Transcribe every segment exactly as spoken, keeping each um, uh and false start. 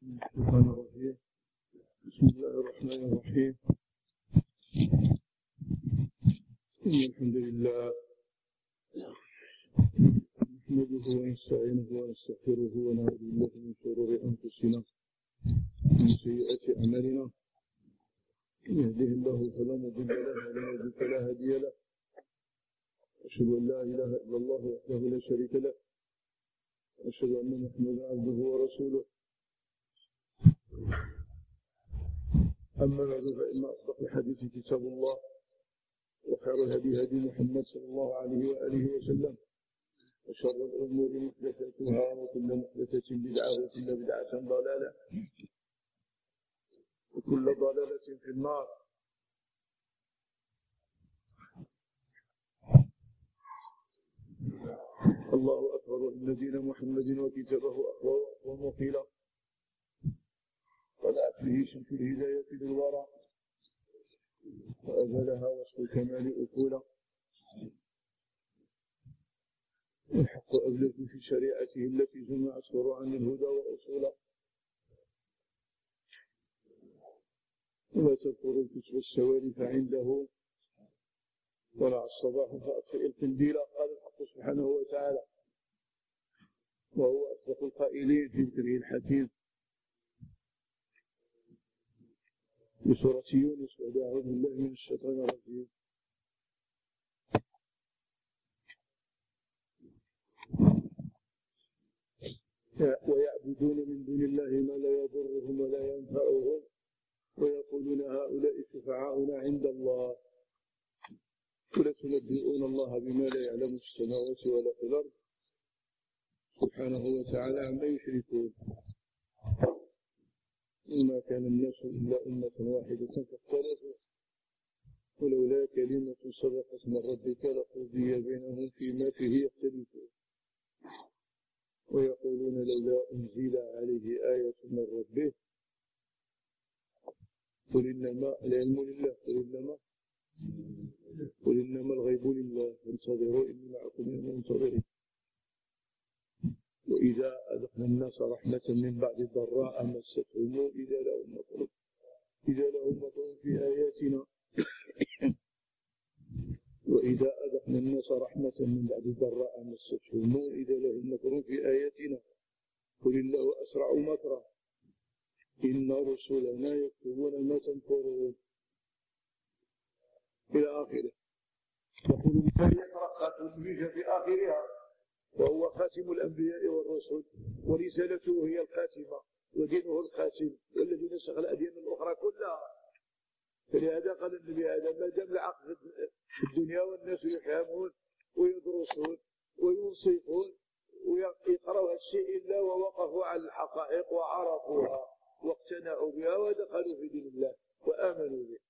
الشيطان الرجيم. بسم الله الرحمن الرحيم. إن الحمد لله نحمده ونستعينه ونستغفره ونعوذ بالله من شرور أنفسنا ومن سيئات أعمالنا. من يهده الله فلا مضل له ومن يضلل فلا هادي له. أشهد أن لا إله إلا الله وحده لا شريك له، وأشهد أن محمدا عبده ورسوله. أما بعد، فإن أصدق الحديث كتاب الله، وخير الهدي هدي محمد صلى الله عليه وآله وسلم، وشر الأمور محدثاتها، وكل محدثة بدعة، وكل بدعة ضلالة، وكل ضلالة في النار. الله أكبر، إن دين محمد وكتابه أقوى وأقوى وقيلا، طلعت به شمس الهداية للورى، وأزلها وصف الكمال أكولا، والحق أبلغ في شريعته التي جمعت فروعا الهدى وأصولا، ولا تذكر الكتب السوارف عنده، طلع الصباح فأطفئ القنديل. قال الحق سبحانه وتعالى، وهو أصدق القائلين في ذكره الحكيم بسورة يونس: أعوذ بالله من الشيطان الرجيم. ويعبدون من دون الله ما لا يضرهم ولا ينفعهم، ويقولون هؤلاء شفعاؤنا عند الله، قل تنبئون الله بما لا يعلم في السماوات ولا في الأرض سبحانه وتعالى عما يشركون. وما كان الناس إلا أمة واحدة فاختلفوا، ولولا كلمة سبقت من ربك لقضي بينهم فيما فيه يختلفون، ويقولون لولا أنزل عليه آية من ربه، قل إنما العلم لله قل إنما قل إنما الغيب لله فانتظروا إني معكم من المنتظرين. وإذا أذقنا الناس رحمة من بعد ضراء مستهم إذا لهم مكر إذا لهم مكر في آياتنا وإذا أذقنا الناس رحمة من بعد ضراء مستهم إذا لهم مكر في آياتنا قل الله أسرع مكرا إن رسلنا يكتبون ما تمكرون إلى آخره. يقول الله يقرأ خاتم في آخرها، وهو خاتم الأنبياء والرسل، ورسالته هي الخاتمة، ودينه الخاتم، والذي نسخ الأديان الأخرى كلها. فلهذا قال النبي هذا: ما دام العقل في الدنيا والناس يفهمون ويدرسون وينصفون ويقرأوا الشيء إلا ووقفوا على الحقائق وعرفوها واقتنعوا بها ودخلوا في دين الله وآمنوا به.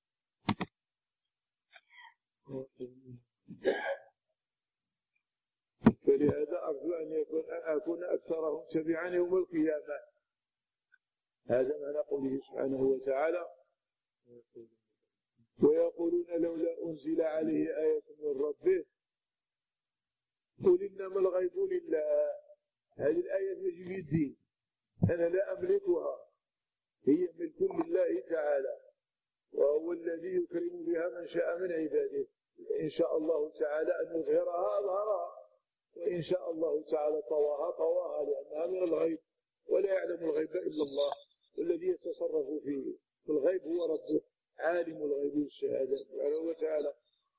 فلهذا أرجو أن يكون أن أكون أكثرهم تبعا يوم القيامة. هذا معنى قوله سبحانه وتعالى: ويقولون لولا أنزل عليه آية من ربه قل إنما الغيب لله. هذه الآية يجب الدين، أنا لا أملكها، هي ملك لله تعالى، وهو الذي يكرم بها من شاء من عباده. إن شاء الله تعالى أن يظهرها أظهرها، وإن شاء الله تعالى طواها طواها، لأنها من الغيب، ولا يعلم الغيب إلا الله، والذي يتصرف فيه في الغيب هو ربه عالم الغيب والشهادة سبحانه وتعالى.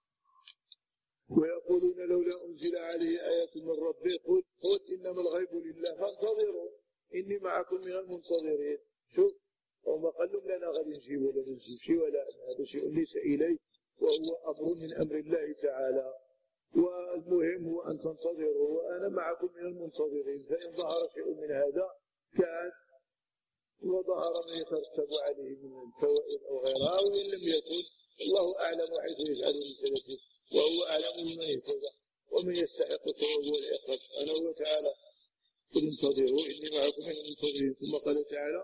ويقولون لولا أنزل عليه آية من ربه قل قل إنما الغيب لله فانتظروا إني معكم من المنتظرين. شوف، وما قال لهم لنا غادي نجيب ولا نجيبش ولا، هذا شيء ليس إليه، وهو أمر من أمر الله تعالى، والمهم هو أن تنتظروا وأنا معكم من المنتظرين. فإن ظهر شيء من هذا كان، وظهر ما يترتب عليه من الفوائد أو غيرها، وإن لم يكن الله أعلم حيث يجعل رسالته، وهو أعلم بمن يهتدى ومن يستحق الثواب والعقاب سبحانه وتعالى. قل انتظروا إني معكم من المنتظرين. ثم قال تعالى: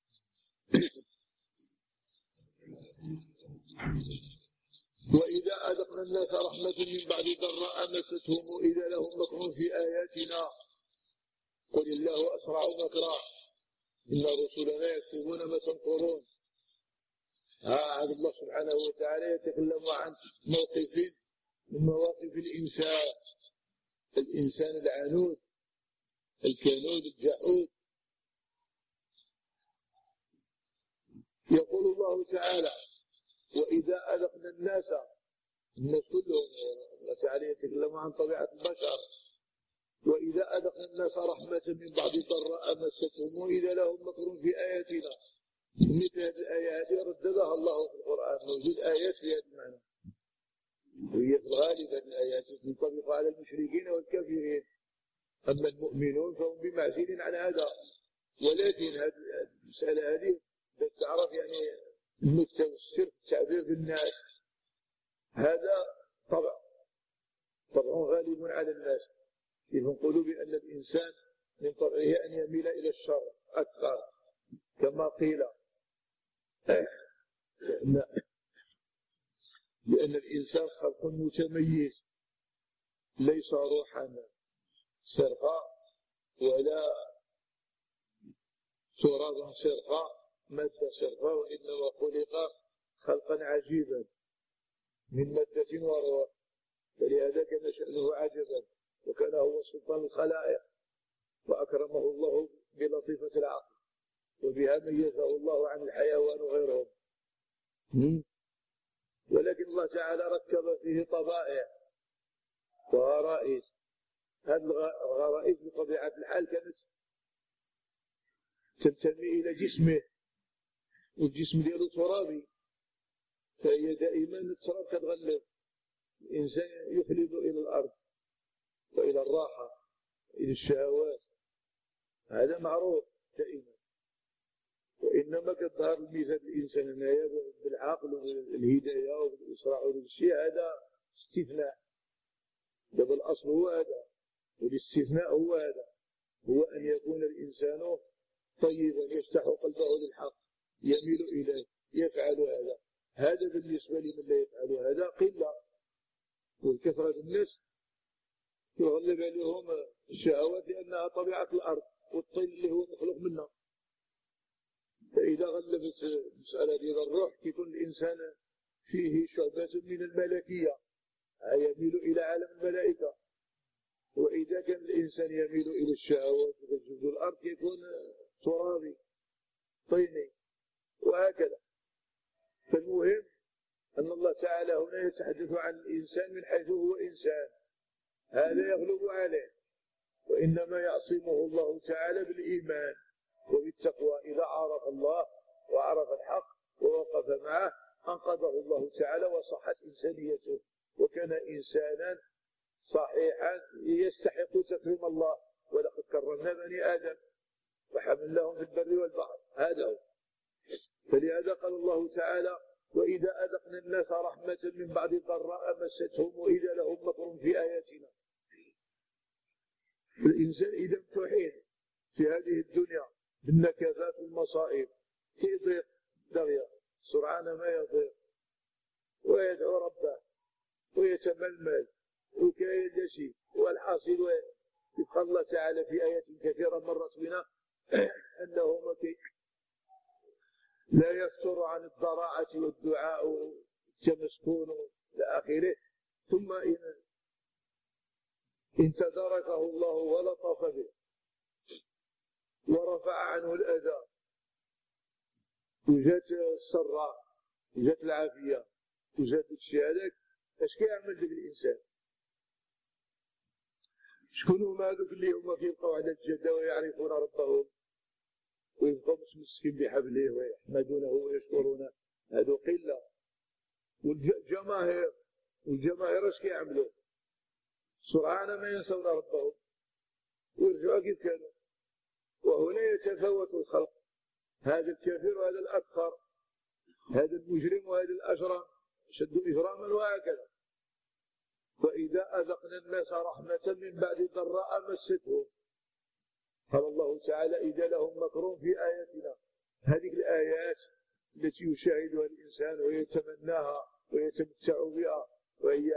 وإذا أذقنا الناس رحمة من بعد ضراء مستهم إذا لهم مكر في آياتنا قل الله أسرع مكرا إن رسلنا تعالى يتكلم عن موقف من مواقف الإنسان، الإنسان العنود الكنود الجحود. يقول الله تعالى: وإذا أذقنا الناس، الناس كلهم الله تعالى يتكلم عن طبيعة البشر، وإذا أذقنا الناس رحمة من بعد ضراء مستهم وإذا لهم مكر في آياتنا. مثل هذه الآية هذه رددها الله في القرآن، موجود آيات في هذا المعنى، وهي في الغالب هذه الآيات تنطبق على المشركين والكافرين، أما المؤمنون فهم بمعزل عن هذا. ولكن هذه المسألة هذه بس تعرف يعني النكتة والسر التعبير بالناس، هذا طبع طبع غالب على الناس. إذ نقول بأن الإنسان من طبعه أن يميل إلى الشر أكثر، كما قيل لأن, لأن الإنسان خلق متميز، ليس روحا سرقا ولا ترابا سرقا مادة سرقا، وإنما خلق خلقا عجيبا من مادة وروح، فلهذا كان شأنه عجبا، وكان هو سلطان الخلائق، وأكرمه الله بلطيفة العقل، وبها ميزه الله عن الحيوان وغيرهم. ولكن الله تعالى ركب فيه طبائع وغرائز. هذه الغرائز بطبيعة الحال كانت تنتمي إلى جسمه، والجسم ديالو ترابي، فهي دائما التراب كتغلب الإنسان، يخلد إلى الأرض وإلى الراحة إلى الشهوات، هذا معروف دائما. وإنما كتظهر الميزة الإنسان هنايا بالعقل وبالهداية وبالإسراع وبالشيء، هذا استثناء. دابا الأصل هو هذا، والاستثناء هو هذا، هو أن يكون الإنسان طيبا يفتح قلبه للحق، يميل إليه، يفعل هذا. هذا بالنسبة لمن لا يفعل هذا قلة، والكثرة الناس يغلب عليهم الشهوات لأنها طبيعة الأرض، والطين اللي هو مخلوق منها. فإذا غلبت المسألة ديال الروح كيكون الإنسان فيه شعبة من الملكية، يميل إلى عالم الملائكة. وإذا كان الإنسان يميل إلى الشهوات وتجد الأرض يكون ترابي طيني، وهكذا. فالمهم أن الله تعالى هنا يتحدث عن الإنسان من حيث هو إنسان، هذا يغلب عليه، وإنما يعصمه الله تعالى بالإيمان وبالتقوى. إذا عرف الله وعرف الحق ووقف معه أنقذه الله تعالى وصحت إنسانيته، وكان إنسانا صحيحا يستحق تكريم الله. ولقد كرمنا بني آدم وحملناهم في البر والبحر، هذا هو. فلهذا قال الله تعالى: وإذا أذقنا الناس رحمة من بعد ضراء مستهم وإذا لهم مكر في آياتنا. الإنسان إذا امتحن في هذه الدنيا بالنكبات والمصائب يضيق دغيا سرعان ما يضيق، ويدعو ربه ويتململ وكاين شيء، والحاصل يبقى الله تعالى في آيات كثيرة مرت بنا أنه لا يفتر عن الضراعة والدعاء والتمسكون إلى آخره. ثم إن, إن تداركه الله ولطف به ورفع عنه الأذى وجات السراء وجات العافية وجات الشيء هذاك، اش كيعمل ذاك الإنسان؟ شكون هما هذوك اللي هما كيبقاو على الجدة ويعرفون ربهم ويبقاو متمسكين بحبله ويحمدونه ويشكرونه؟ هذو قلة. والجماهير والجماهير اش كيعملوا؟ سرعان ما ينسون ربهم ويرجعوا كيف كانوا. وهنا يتفاوت الخلق، هذا الكافر وهذا الأكثر، هذا المجرم وهذا الأجرم، شدوا إجراما وهكذا. وإذا أذقنا الناس رحمة من بعد ضراء مستهم، قال الله تعالى: إذا لهم مكر في آياتنا. هذه الآيات التي يشاهدها الإنسان ويتمناها ويتمتع بها، وهي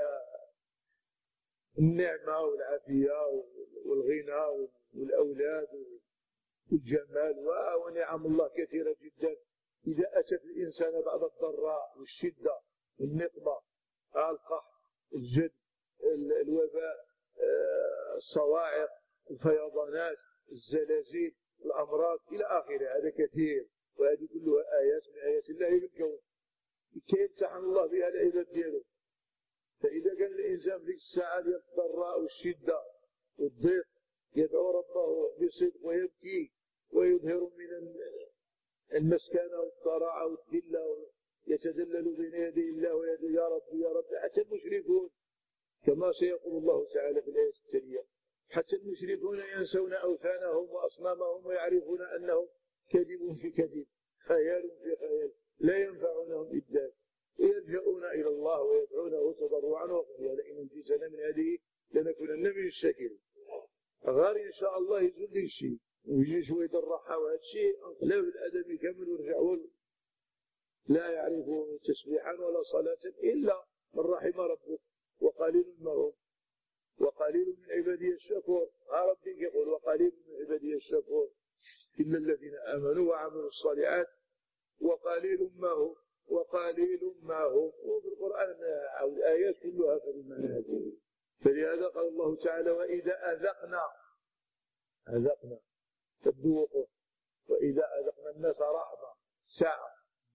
النعمة والعافية والغنى والأولاد والجمال ونعم الله كثيرة جدا. إذا أتت الإنسان بعد الضراء والشدة النقمة، القحط، الجد، الوباء، الصواعق، الفيضانات، الزلازل، الأمراض إلى آخره. هذا كثير، وهذه كلها آيات من آيات الله في الكون كي يمتحن الله بها العباد ديالو. فإذا كان الإنسان في الساعة ديال الضراء والشدة والضيق يدعو ربه بصدق ويبكي ويظهر من المسكنة والضراعة والذلة يتذلل بين يدي الله ويدعو يا رب يا رب. حتى المشركون كما سيقول الله تعالى في الآية التالية، حتى المشركون ينسون أوثانهم وأصنامهم ويعرفون أنهم كذب في كذب، خيال في خيال، لا ينفعونهم إدان، ويلجؤون إلى الله ويدعونه تضرعا وخفيا. لئن انجزنا من هذه لنكونن من الشاكرين. غير إن شاء الله يزول الشيء ويجي شوية الراحة، وهذا الشيء انقلاب الأدب كامل ورجعوا لا يعرفون تسبيحا ولا صلاة إلا من رحم ربك وقليل ما هم وقليل من عبادي الشكور. ربك يقول وقليل من عبادي الشكور إلا الذين آمنوا وعملوا الصالحات وقليل ما هم وقليل ما هم. وفي القرآن الآيات كلها في المعنى هذه. فلهذا قال الله تعالى وإذا أذقنا أذقنا تذوقه، وإذا أذقنا الناس رحمة ساعة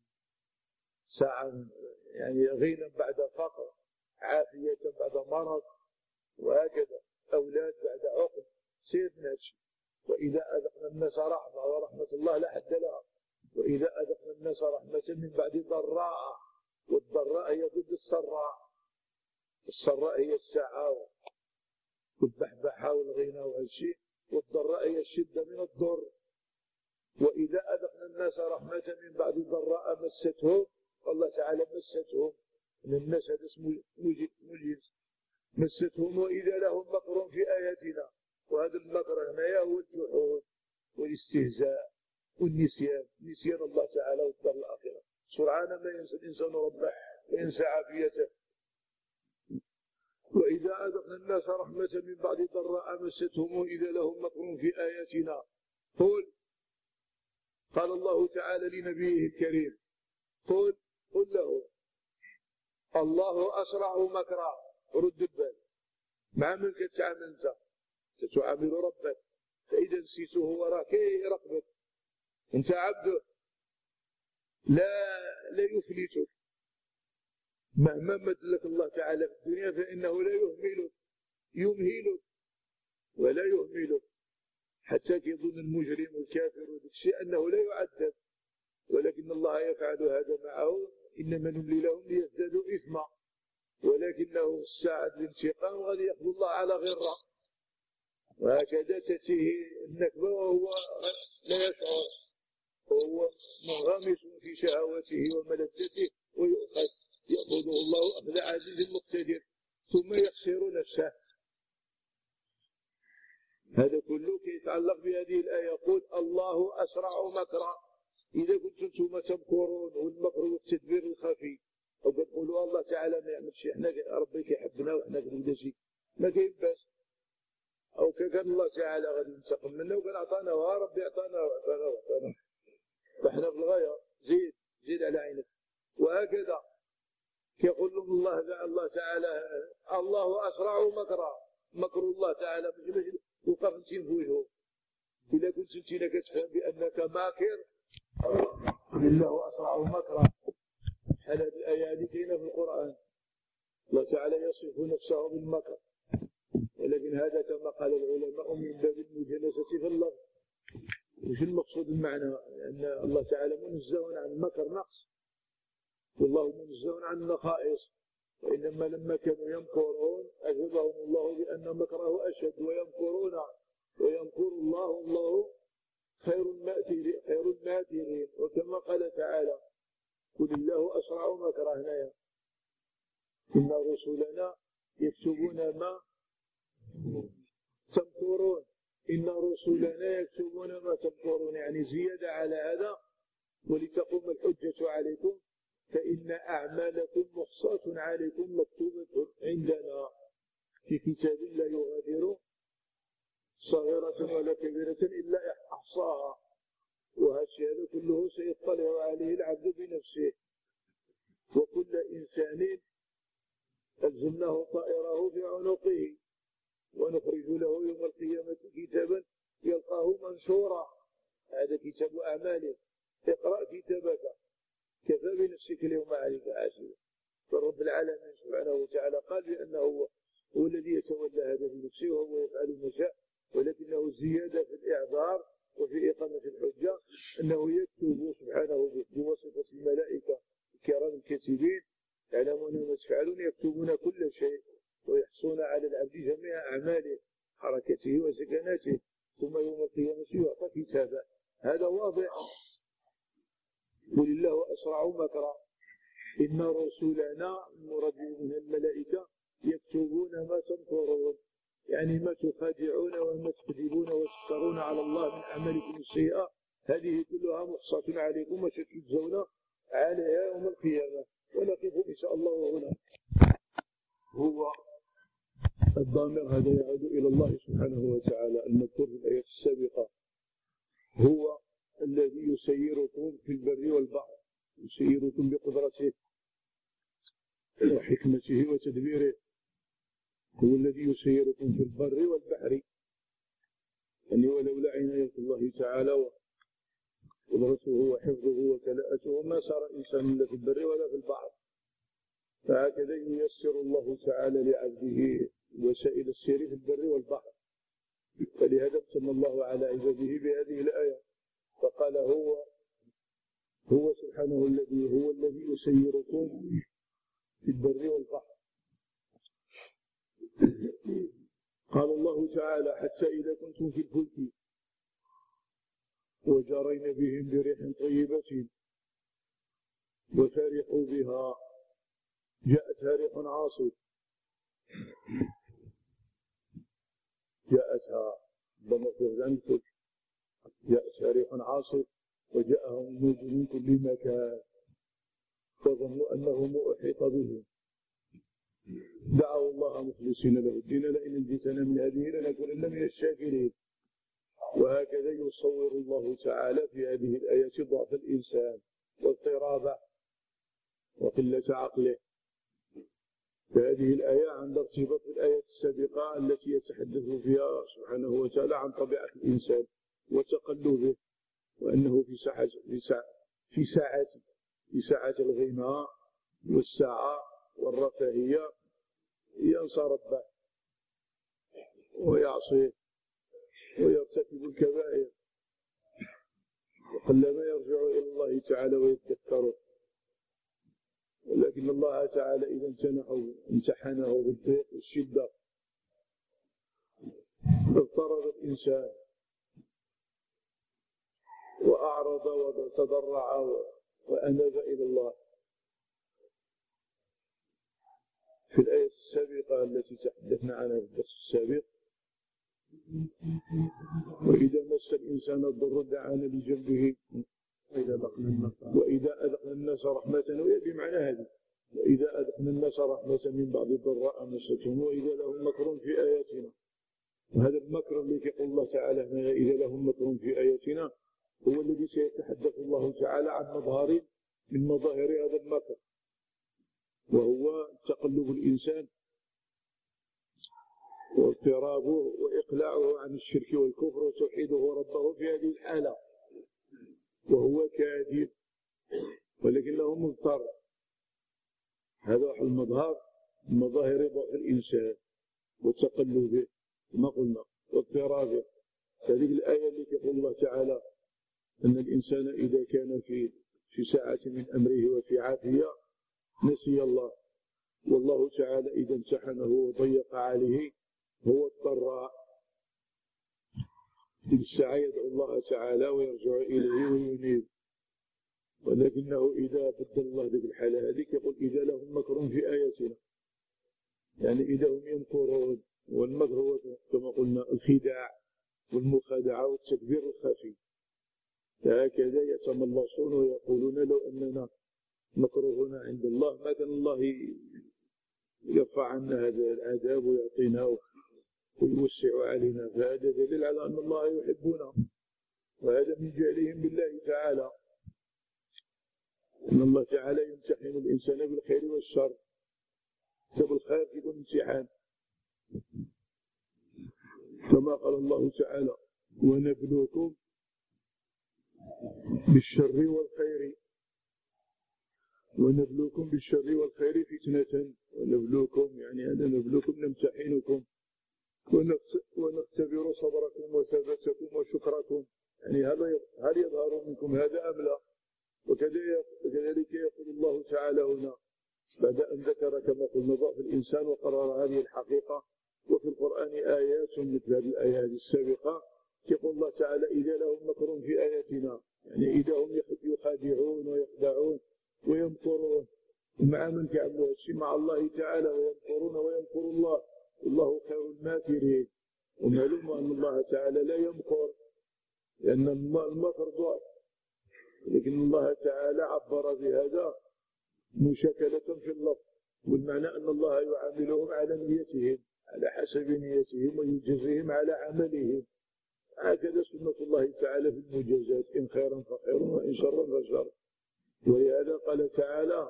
ساعة يعني غنى بعد فقر، عافية بعد مرض، وهكذا أولاد بعد عقم، سيدنا هادشي. وإذا أذقنا الناس رحمة، ورحمة الله لا حد لها. وإذا أذقنا الناس رحمة من بعد ضراء، والضراء هي ضد السراء. السراء هي السعاوة والبحبحة والغنى وهالشيء، والضراء هي الشدة من الضر. وإذا أذقنا الناس رحمة من بعد ضراء مستهم، الله تعالى مستهم من الناس، هذا اسمه مجيز مستهم. وإذا لهم مكر في آياتنا، وهذا المكر هنا هو الجحود والاستهزاء والنسيان، نسيان الله تعالى والدار الآخرة. سرعان ما ينسى الإنسان ربه وينسى عافيته. وإذا أذقنا الناس رحمة من بعد ضراء مستهم وإذا لهم مكر في آياتنا. قل قال الله تعالى لنبيه الكريم قل قل له الله أسرع مكرا. رد البال، مع من كتعامل أنت؟ تتعامل ربك، فإذا نسيته وراك يراقبك، أنت عبده لا لا يفلتك. مهما مد لك الله تعالى في الدنيا فإنه لا يهملك، يمهلك ولا يهملك. حتى يظن المجرم والكافر والشيء أنه لا يعذب، ولكن الله يفعل هذا معه. إنما نملي لهم ليزدادوا إثما، ولكنه الساعة الانتقام غادي يأخذ الله على غرة. وهكذا تأتيه النكبة وهو لا يشعر، وهو منغمس في شهواته وملذته، ويؤخذ يأخذه الله أخذ عزيز مقتدر ثم يخسر نفسه. هذا كله يتعلق بهذه الآية. يقول الله أسرع مكرا. إذا كنتم ثم تمكرون والمكر والتدبير الخفي، أو تقولوا الله تعالى ما يعملش، احنا ربك يحبنا وإحنا كنبدا شيء ما كاين باس، أو كان الله تعالى غادي ينتقم منا وكان عطانا وربي عطانا وعطانا وعطانا، فاحنا في الغاية زيد زيد على عينك. وهكذا كيقول لهم الله الله تعالى الله أسرع مكرا. مكر الله تعالى باش توقف انت في وجهه. إذا كنت انت كتفهم بأنك ماكر الله أسرع مكرا. بحال هذه الآية هذه كاينة في القرآن، الله تعالى يصف نفسه بالمكر، ولكن هذا كما قال العلماء من باب المجانسة في اللفظ. وش المقصود المعنى؟ أن الله تعالى منزه عن المكر نقص، والله منزه عن النقائص. وإنما لما كانوا يمكرون أجابهم الله بأن مكره أشد، ويمكرون ويمكر الله والله خير الماكرين خير الماكرين. وكما قال تعالى قل الله أسرع مكرا. هنايا إن رسلنا يكتبون ما تمكرون، إن رسلنا يكتبون ما تمكرون، يعني زيادة على هذا ولتقوم الحجة عليكم فإن أعمالكم محصاة عليكم مكتوبة عندنا في كتاب لا يغادر صغيرة ولا كبيرة إلا أحصاها. وهذا كله سيطلع عليه العبد بنفسه. وكل إنسان ألزمناه طائره في عنقه ونخرج له يوم القيامة كتابا يلقاه منشورا. هذا كتاب أعماله. اقرأ كتابك كفى بنفسك اليوم عليك حاسبا. فرب العالمين سبحانه وتعالى قال بأنه هو, هو الذي يتولى هذا بنفسه وهو يفعل ما شاء، ولكنه زيادة في الإعذار وفي إقامة الحجة أنه يكتب سبحانه بواسطة الملائكة الكرام الكاتبين يعلمون ما تفعلون، يكتبون كل شيء ويحصون على العبد جميع أعماله حركته وسكناته، ثم يوم القيامة يعطى كتابه. هذا واضح. قل الله أسرع مكرا إن رسلنا المراد من الملائكة يكتبون ما تمكرون، يعني ما تخادعون وما تكذبون وتفترون على الله من أعمالكم السيئة، هذه كلها محصاة عليكم وستجزون عليها يوم القيامة. ونقف إن شاء الله هنا. هو الضامر هذا يعود إلى الله سبحانه وتعالى المذكور في الآية السابقة. هو الذي يسيركم في البر والبحر، يسيركم بقدرته وحكمته وتدبيره. هو الذي يسيركم في البر والبحر، يعني ولولا عناية الله تعالى وقدرته وحفظه وكلاءته ما سار إنسان لا في البر ولا في البحر. فهكذا ييسر الله تعالى لعبده وسائل السير في البر والبحر. فلهذا ابتم الله على عباده بهذه الآية فقال هو هو سبحانه الذي هو الذي يسيركم في البر والبحر. قال الله تعالى حتى إذا كنتم في الفلك وجرين بهم بريح طيبة وفرحوا بها جاءتها ريح عاصف جاءتها بمصدر عنك جاءتها ريح عاصف وجاءهم موج من كل مكان فظنوا أنهم أحيط بهم دعوا الله مخلصين له الدين لئن انجتنا من هذه لنكونن من الشاكرين. وهكذا يصور الله تعالى في هذه الآيات ضعف الإنسان واضطرابه وقلة عقله. فهذه الآية عند ارتباط الآيات السابقة التي يتحدث فيها سبحانه وتعالى عن طبيعة الإنسان وتقلبه، وأنه في ساعة في ساعة في ساعة في ساعة الغنى والسعة والرفاهية ينسى ربه ويعصيه ويرتكب الكبائر، وقلما يرجع إلى الله تعالى ويتذكره. ولكن الله تعالى إذا امتنحه امتحنه بالضيق والشدة اضطرب الإنسان وأعرض وتضرع وأناب إلى الله. في الآية السابقة التي تحدثنا عنها في الدرس السابق وإذا مس الإنسان الضر دعانا بجنبه وإذا أذقنا الناس رحمة، بمعنى هذه وإذا أذقنا الناس رحمة من بعد ضراء مستهم وإذا لهم مكر في آياتنا. وهذا المكر الذي يقول الله تعالى هنا إذا لهم مكر في آياتنا هو الذي سيتحدث الله تعالى عن مظهر من مظاهر هذا المكر، وهو تقلب الإنسان واضطرابه وإقلاعه عن الشرك والكفر وتوحيده ربه في هذه الحالة وهو كاذب ولكنه مضطر. هذا المظهر من مظاهر ضعف الإنسان وتقلبه كما قلنا واضطرابه. هذه الآية التي يقول الله تعالى أن الإنسان إذا كان في في ساعة من أمره وفي عافية نسي الله، والله تعالى إذا امتحنه وضيق عليه هو اضطر في الساعة يدعو الله تعالى ويرجع إليه وينيب. ولكنه إذا بدل الله ذلك الحالة هذه يقول إذا لهم مكر في آياتنا، يعني إذا هم يمكرون. والمكر هو كما قلنا الخداع والمخادعة والتكبير الخفي. فهكذا يتملصون ويقولون لو أننا مكروهنا عند الله ما كان الله يرفع عنا هذا العذاب ويعطينا ويوسع علينا. فهذا دليل على أن الله يحبنا، وهذا من جهلهم بالله تعالى إن الله تعالى يمتحن الإنسان بالخير والشر، سبب الخير يكون امتحان، كما قال الله تعالى ونبلوكم بالشر والخير ونبلوكم بالشر والخير فتنة، ونبلوكم يعني هذا نبلوكم نمتحنكم ونختبر صبركم وثباتكم وشكركم، يعني هل يظهر منكم هذا أم لا؟ وكذلك يقول الله تعالى هنا بعد أن ذكر كما قلنا ضعف الإنسان وقرر هذه الحقيقة، وفي القرآن آيات مثل هذه الآيات السابقة، يقول الله تعالى إذا لهم مكر في آياتنا، يعني إذا هم يخادعون ويخدعون ويمكرون مع من كعبوا الشيء مع الله تعالى ويمكرون ويمكر الله والله خير الماكرين. ومعلوم أن الله تعالى لا يمكر لأن المكر ضعف، لكن الله تعالى عبر بهذا مشاكلة في اللفظ، والمعنى أن الله يعاملهم على نيتهم على حسب نيتهم ويجزيهم على عملهم، هكذا سنة الله تعالى في المجازات، إن خيرا فخير وإن شرا فشر. ولهذا قال تعالى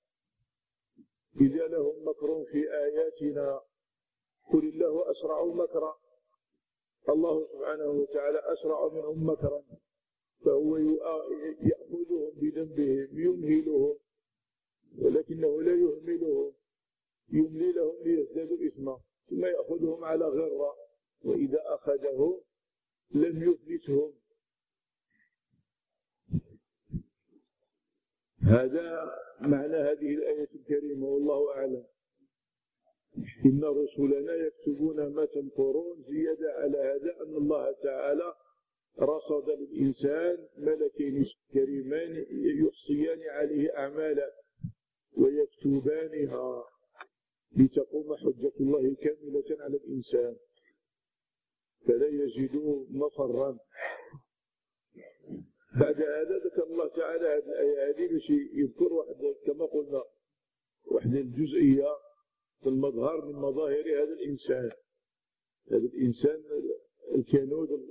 إذا لهم مكر في آياتنا قل الله أسرع مكرا، الله سبحانه وتعالى أسرع منهم مكرا، فهو يأخذهم بذنبهم يمهلهم، ولكنه لا يهملهم، يملي لهم ليزدادوا إثما ثم يأخذهم على غرة، وإذا أخذهم لم يفلتهم. هذا معنى هذه الآية الكريمة والله أعلم. إن رسلنا يكتبون ما تمكرون، زيادة على هذا أن الله تعالى رصد للإنسان ملكين كريمان يحصيان عليه أعماله ويكتبانها لتقوم حجة الله كاملة على الإنسان فلا يجدوا مفرا. بعد هذا ذكر الله تعالى هذه الآية هذه باش يذكر واحد كما قلنا واحد الجزئية في المظهر من مظاهر هذا الإنسان، هذا الإنسان الكنود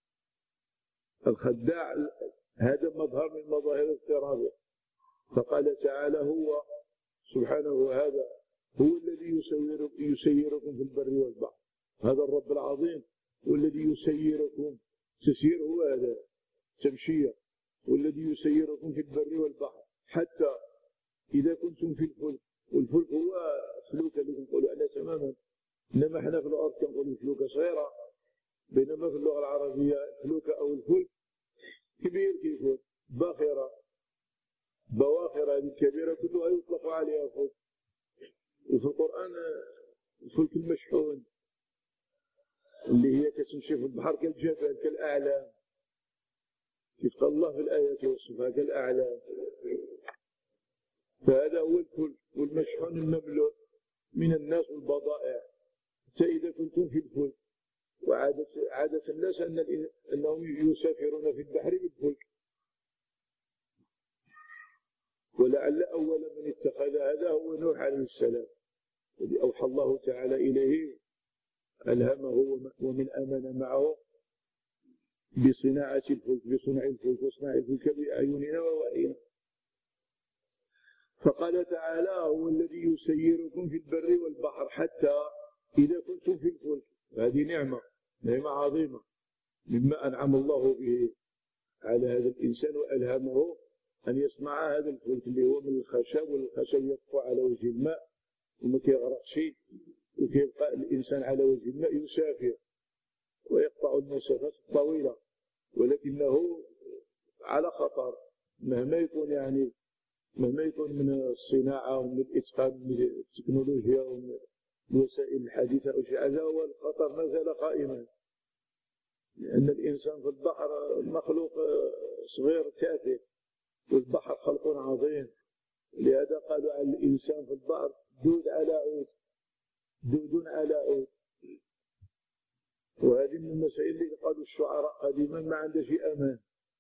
الخداع، هذا مظهر من مظاهر اضطرابه. فقال تعالى هو سبحانه هذا هو الذي يسير يسيركم في البر والبحر، هذا الرب العظيم والذي يسيركم، تسير هو هذا تمشية، والذي يسيركم في البر والبحر حتى إذا كنتم في الفلك، والفلك هو فلوكة اللي نقولوا عليها تماما، إنما احنا في الأرض كنقولوا فلوكة صغيرة، بينما في اللغة العربية فلوكة أو الفلك كبير كيف باخرة بواخر، هذه الكبيرة كلها يطلق عليها فلك. وفي القرآن الفلك المشحون اللي هي كتمشي في البحر كالجبل كالأعلام، كيف قال الله في الآية يوصفها كالأعلام، فهذا هو الفلك والمشحون المملوء من الناس والبضائع. حتى إذا كنتم في الفلك، وعادة عادة الناس أن أنهم يسافرون في البحر بالفلك، ولعل أول من اتخذ هذا هو نوح عليه السلام الذي أوحى الله تعالى إليه ألهمه ومن آمن معه بصناعة الفلك بصنع الفلك وصنع الفلك بأعيننا ووحينا. فقال تعالى هو الذي يسيركم في البر والبحر حتى إذا كنتم في الفلك، هذه نعمة نعمة عظيمة مما أنعم الله به على هذا الإنسان وألهمه أن يصنع هذا الفلك اللي هو من الخشب، والخشب يطفو على وجه الماء وما كيغرق شيء، وكيبقى الإنسان على وجه الماء يسافر ويقطع المسافات الطويلة، ولكنه على خطر مهما يكون يعني مهما يكون من الصناعة ومن الإتقان ومن التكنولوجيا ومن الوسائل الحديثة أو شيء، هذا هو الخطر ما زال قائما، لأن الإنسان في البحر مخلوق صغير تافه والبحر خلق عظيم. لهذا قالوا على الإنسان في البحر دود على عود، دود على عود. وهذه من المسائل اللي قالوا الشعراء قديما ما عندها شيء أمان،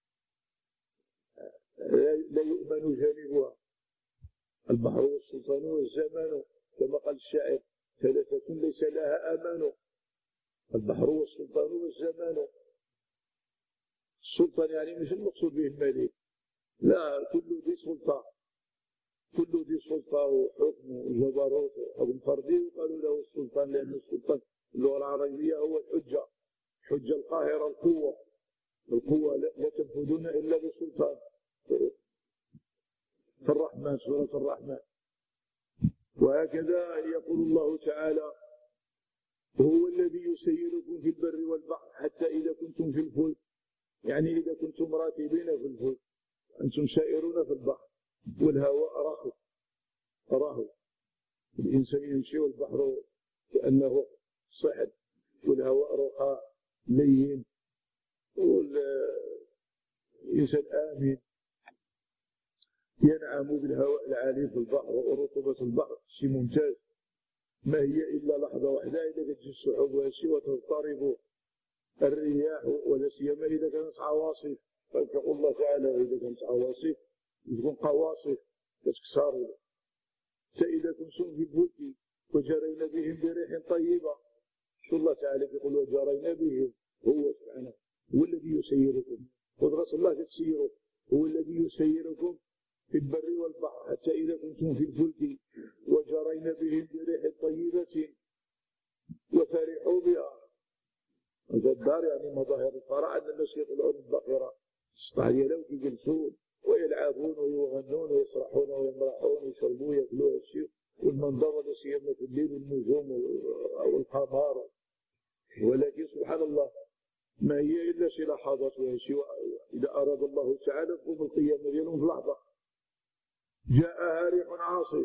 لا يؤمن جانبها. البحر والسلطان والزمان كما قال الشاعر ثلاثة ليس لها أمان، البحر والسلطان والزمان. السلطان يعني مش المقصود به الملك، لا كل ذي سلطان، كل ذي سلطة وحكم وجبروت وحكم فردي، وقالوا له السلطان لأن السلطان اللغة العربية هو الحجة، الحجة القاهرة، القوة، القوة لا تنفذون إلا بسلطان. في الرحمن، سورة الرحمن. وهكذا يقول الله تعالى: هو الذي يسيركم في البر والبحر حتى إذا كنتم في الفلك، يعني إذا كنتم راكبين في الفلك أنتم سائرون في البحر والهواء رخو رهو، الإنسان يمشي والبحر كأنه صحن والهواء رخاء لين والإنسان آمن ينعم بالهواء العالي في البحر ورطوبة البحر، شيء ممتاز. ما هي إلا لحظة واحدة إذا كانت السحب وهالشيء وتضطرب الرياح، ولا سيما إذا كانت عواصف. فيقول الله تعالى: إذا كانت عواصف تكون قواصف كتكسر. فإذا كنتم في الفلك وجرينا بهم بريح طيبة، شو الله تعالى يقول: وجرينا بهم، هو سبحانه هو الذي يسيركم، قدرة الله تسيره، هو الذي يسيركم في البر والبحر حتى إذا كنتم في الفلك وجرينا بهم بريح طيبة وفرحوا بها. هذا الدار يعني مظاهر الفرح أن الناس يطلعون البحيرة السطح ديالهم كيجلسون ويلعبون ويغنون ويسرحون ويمرحون ويشربوا وياكلوا هالشيء، والمنظر لا سيما في الليل والنجوم والقمر. ولكن سبحان الله ما هي إلا شي لحظات وهالشيء، إذا أراد الله تعالى تقوم القيامة ديالهم في لحظة. جاءها ريح عاصف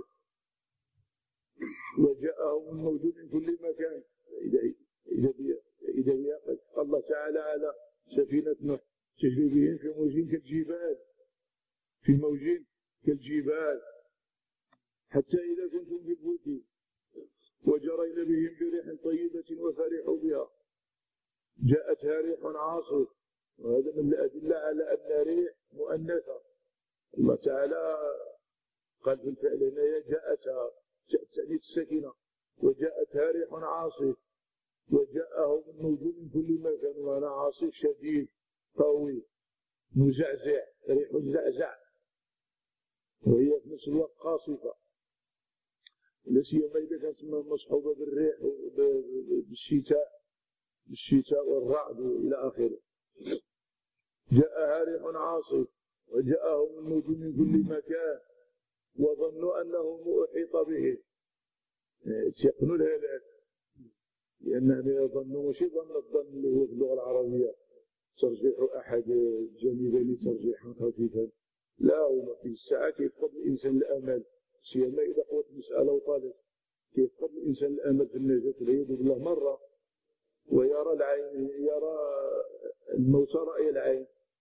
وجاءهم الموج من كل مكان. إذا إذا إذا يقف الله تعالى على سفينة نوح تجري بهم في موج كالجبال، في موج كالجبال حتى إذا كنتم في الفلك وجرينا بهم بريح طيبة وفرحوا بها. جاءتها ريح عاصف، وهذا من الأدلة على أن ريح مؤنثة. الله تعالى قال في الفعل هنا: جاءتها، تعني السكينة، وجاءتها ريح عاصف وجاءهم الموج من كل مكان، وأنا عاصف شديد قوي مزعزع، ريح زعزع، وهي في نفس الوقت قاصفة، لا سيما إذا كانت مصحوبة بالريح بالشتاء بالشتاء والرعد إلى آخره. جاءها ريح عاصف وجاءهم الموج من كل مكان وظنوا أنهم أحيط بهم، تيقنوا الهلاك، لأنهم يظنوا ماشي ظن الظن اللي هو في اللغة العربية ترجيح أحد الجانبين ترجيحا خفيفا، لا، وما في الساعة كيفقد الإنسان الأمل، سيما إذا قوت المسألة وطالت، كيفقد الإنسان الأمل في النجاة والعياذ بالله مرة، ويرى العين، يرى الموت رأي العين.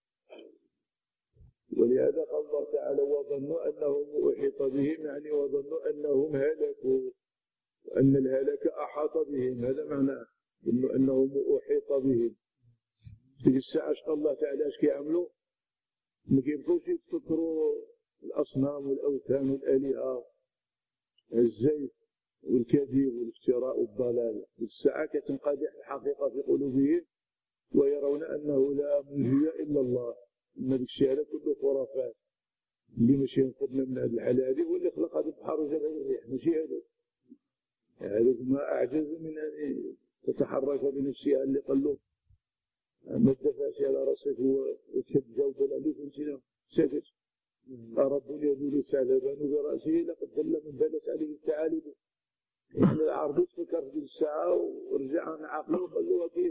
ولهذا قال الله تعالى: وظنوا أنهم أحيط بهم، يعني وظنوا أنهم هلكوا وأن الهلاك أحاط بهم، هذا معناه أنهم أحيط بهم. في الساعة قال الله تعالى اش كيعملوا؟ ما كيبقوش يتفكروا الأصنام والأوثان والآلهة، الزيف والكذب والافتراء والضلال. في الساعة كتنقدح الحقيقة في قلوبهم ويرون أنه لا منجي إلا الله، إن داك الشيء هذا كله خرافات، اللي ماشي ينقذنا من هذه الحالة هذه هو اللي خلق هذا البحر وجاب هذه الريح، ماشي هذا. هذاك ما أعجز من أن تتحرك بنفسها، اللي قال له ما دفعش على راسك وتشد جوبا عليك وانت ساكت. رب يبول ثعلبان برأسه لقد ظل من بالت عليه الثعالب. يعني العرض تفكر في الساعة ورجع عن عقله وقال له كيف.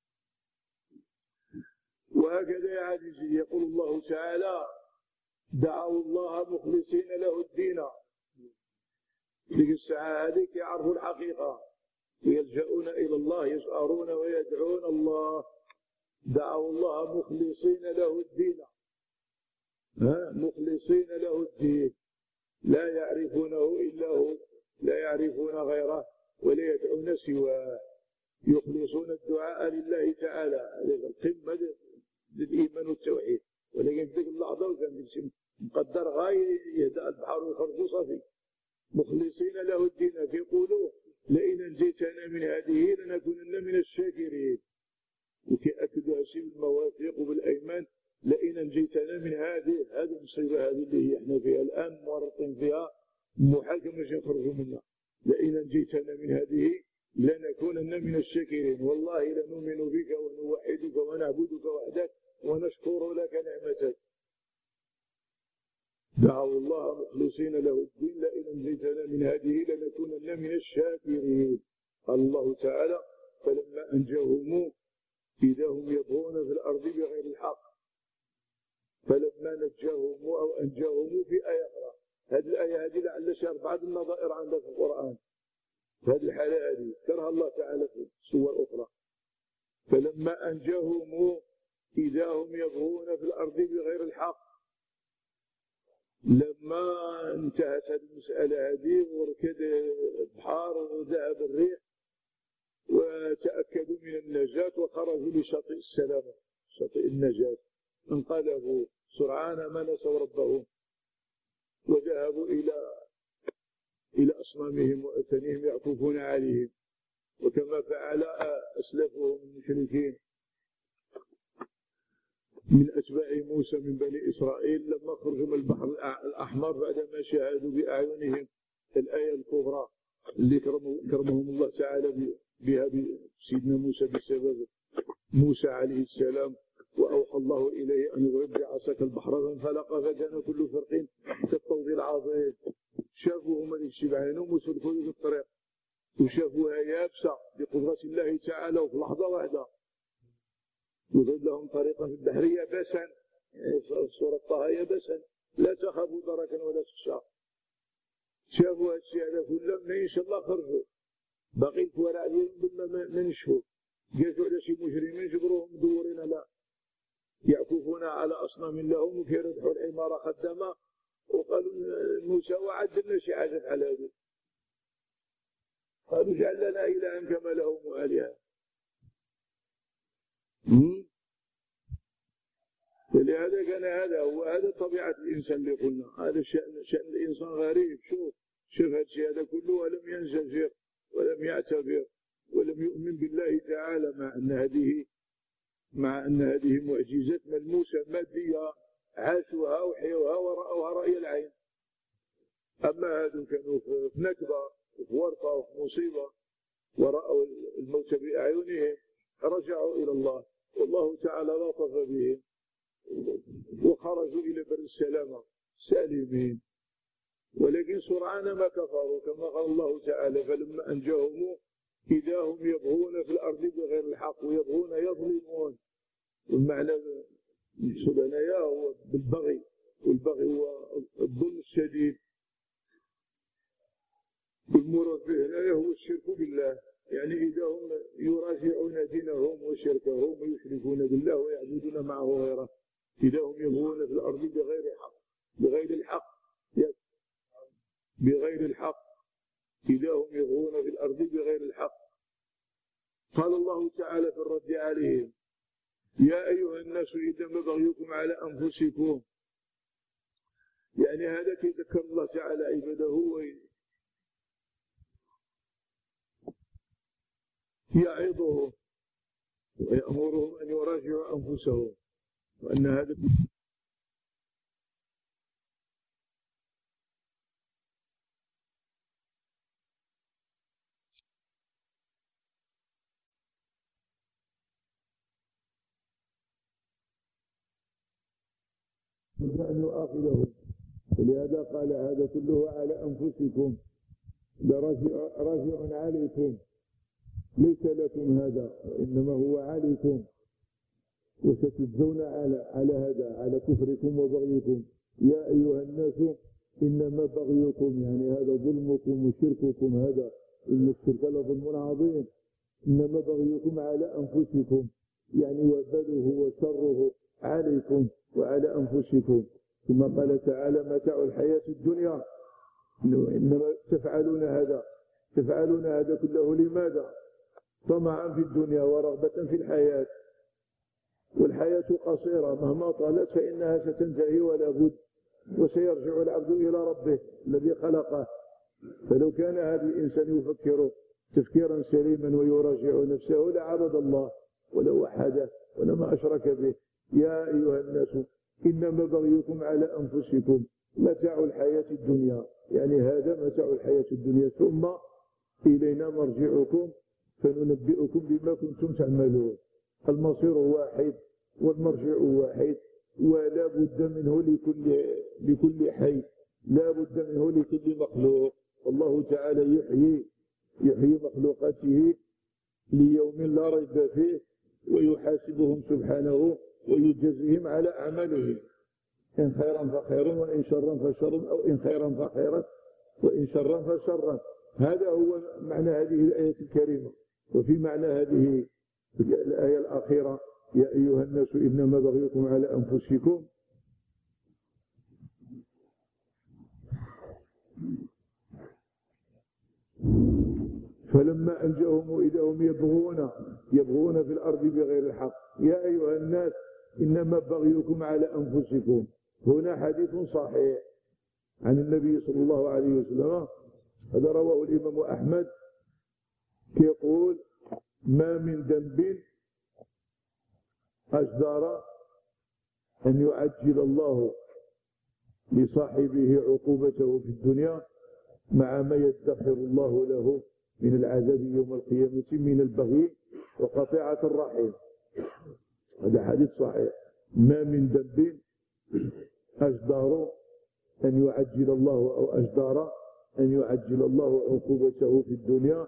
وهكذا يا عزيزي يقول الله تعالى: دعوا الله مخلصين له الدين. في الساعة هذيك يعرفوا الحقيقة ويلجؤون إلى الله، يسأرون ويدعون الله. دعوا الله مخلصين له الدين، ها مخلصين له الدين، لا يعرفونه إلا هو، لا يعرفون غيره ولا يدعون سواه، يخلصون الدعاء لله تعالى. هذه القمة للإيمان والتوحيد. ولكن في ذيك اللحظة وكان مقدر غاية يهدأ البحر ويخرجوا صافي. مخلصين له الدين، كيقولوا: لئن أنجيتنا من هذه لنكونن من الشاكرين. وكيأكدوا هذا بالمواثيق وبالأيمان: لئن أنجيتنا من هذه، هذا المصيبة هذه اللي هي احنا فيها الآن مورطين فيها محاكمة باش نخرجوا منها. لئن أنجيتنا من هذه لنكونن من الشاكرين، والله لنؤمن بك ونوحدك ونعبدك وحدك ونشكر لك نعمتك. دعوا الله مخلصين له الدين لئن أنجيتنا من هذه لنكونن من الشاكرين. قال الله تعالى: فلما أنجاهم إذا هم يبغون في الأرض بغير الحق. فلما نجاهم أو أنجاهم في آية أخرى. هذه الآية هذه لعل شر بعض النظائر عندها في القرآن. في هذه الحالة هذه ذكرها الله تعالى في سور أخرى. فلما أنجاهم إذا هم يبغون في الأرض بغير الحق. لما انتهت هذه المسألة هذه وركد البحر وذهب الريح وتأكدوا من النجاة وخرجوا لشاطئ السلامة شاطئ النجاة، انقلبوا سرعان ما نسوا ربهم وذهبوا إلى إلى أصنامهم وأوثانهم يعكفون عليهم، وكما فعل أسلافهم المشركين من أتباع موسى من بني إسرائيل لما خرجوا من البحر الأحمر بعدما شاهدوا بأعينهم الآية الكبرى اللي كرمهم الله تعالى بها سيدنا موسى بسبب موسى عليه السلام. وأوحى الله إليه أن يضرب بعصاك البحر فانفلق فكان كل فرق كالطود العظيم. شافوا هما اللي بعينهم وسلكوا في الطريق وشافوها يابسة بقدرة الله تعالى وفي لحظة واحدة يضرب لهم طريقا في البحر يابسا، يعني في سورة طه يابسا لا تخافوا دركا ولا تخشى. شافوا هذا الشيء هذا كله من إن شاء الله خرجوا باقي الكوارع ديالهم ما نشفوا، جازوا على شي مجرمين جبروهم مدورين لا يعكفون على أصنام لهم وكيردحوا العمارة خدامة وقالوا موسى وعد لنا شي حاجة بحال هذه. قالوا اجعل لنا إلها كما لهم آلهة. فلهذا كان هذا هو هذا طبيعة الإنسان اللي قلنا، هذا شأن شأن الإنسان غريب. شوف شوف هذا الشيء هذا كله ولم ينزجر ولم يعتبر ولم يؤمن بالله تعالى، مع أن هذه مع أن هذه معجزات ملموسة مادية عاشوها وحيوها ورأوها رأي العين. أما هذو كانوا في نكبة وفي ورطة وفي مصيبة ورأوا الموت بأعينهم رجعوا إلى الله والله تعالى لطف بهم وخرجوا إلى بر السلامة سالمين، ولكن سرعان ما كفروا كما قال الله تعالى: فلما أنجاهم إذا هم يبغون في الأرض بغير الحق ويبغون يظلمون. والمعنى المقصود هنايا هو بالبغي، والبغي هو الظلم الشديد. والمراد به هنايا هو الشرك بالله، يعني إذا هم يراجعون دينهم وشركهم ويشركون بالله ويعبدون معه غيره. إذا هم يبغون في الأرض بغير حق بغير الحق بغير الحق إذا هم يبغون في الأرض بغير الحق. قال الله تعالى في الرد عليهم: يا أيها الناس إنما بغيكم على أنفسكم. يعني هذا يذكر الله تعالى عباده ويعظهم ويأمرهم أن يراجعوا أنفسهم، وأن هذا أن يؤاخذهم. فلهذا قال: هذا كله على أنفسكم راجع عليكم، ليس لكم هذا وإنما هو عليكم، وستجزون على على هذا على كفركم وبغيكم. يا أيها الناس إنما بغيكم، يعني هذا ظلمكم وشرككم، هذا إن الشرك لظلم عظيم. إنما بغيكم على أنفسكم، يعني وباله وشره عليكم وعلى أنفسكم. ثم قال تعالى: متاع الحياة الدنيا. إنما تفعلون هذا تفعلون هذا كله لماذا؟ طمعا في الدنيا ورغبة في الحياة، والحياة قصيرة مهما طالت فإنها ستنتهي ولا بد، وسيرجع العبد إلى ربه الذي خلقه. فلو كان هذا الإنسان يفكر تفكيرا سليما ويراجع نفسه لعبد الله ولو وحده ولما أشرك به. يا أيها الناس إنما إنما بغيكم على أنفسكم متاع الحياة الدنيا، يعني هذا متاع الحياة الدنيا، ثم إلينا مرجعكم فننبئكم بما كنتم تعملون. المصير واحد والمرجع واحد، ولا بد منه لكل لكل حي، لا بد منه لكل مخلوق. الله تعالى يحيي يحيي مخلوقاته ليوم لا ريب فيه، ويحاسبهم سبحانه ويجزيهم على أعمالهم، إن خيرا فخير وإن شرا فشر، أو إن خيرا فخيرا وإن شرا فشرا. هذا هو معنى هذه الآية الكريمة. وفي معنى هذه الآية الأخيرة يا أيها الناس إنما بغيكم على أنفسكم، فلما أنجاهم إذا هم يبغون يبغون في الأرض بغير الحق. يا أيها الناس إنما بغيكم على أنفسكم، هنا حديث صحيح عن النبي صلى الله عليه وسلم، هذا رواه الإمام أحمد، يقول ما من ذنب أجدر أن يعجل الله لصاحبه عقوبته في الدنيا مع ما يدخر الله له من العذاب يوم القيامة من البغي وقطيعة الرحم. هذا حديث صحيح. ما من ذنب أجدر أن يعجل الله أو أجدر أن يعجل الله عقوبته في الدنيا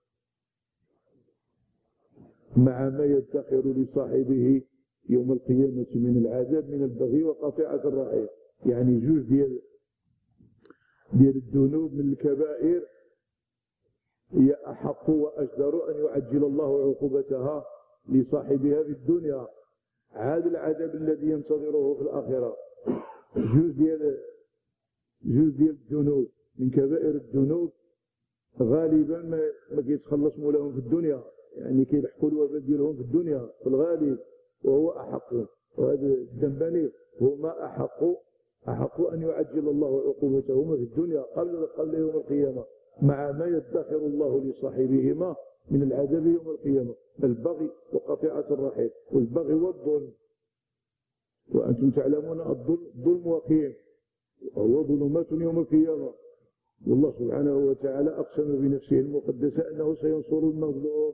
مع ما يدخر لصاحبه يوم القيامة من العذاب من البغي وقطيعة الرحم. يعني جوج ديال ديال الذنوب من الكبائر هي أحق وأجدر أن يعجل الله عقوبتها لصاحبها في الدنيا. هذا العذاب الذي ينتظره في الآخرة جوج ديال جوج ديال الذنوب من كبائر الذنوب غالبا ما ما كيتخلص مولاهم في الدنيا، يعني كيلحقوا الوبال ديالهم في الدنيا في الغالب، وهو أحق. وهذا الذنبان هما أحق أحق أن يعجل الله عقوبتهما في الدنيا قبل قبل يوم القيامة مع ما يدخر الله لصاحبهما من العذاب يوم القيامة، البغي وقطيعة الرحم. والبغي والظلم، وأنتم تعلمون الظلم وقيم وهو ظلمات يوم القيامة. والله سبحانه وتعالى أقسم بنفسه المقدسة أنه سينصر المظلوم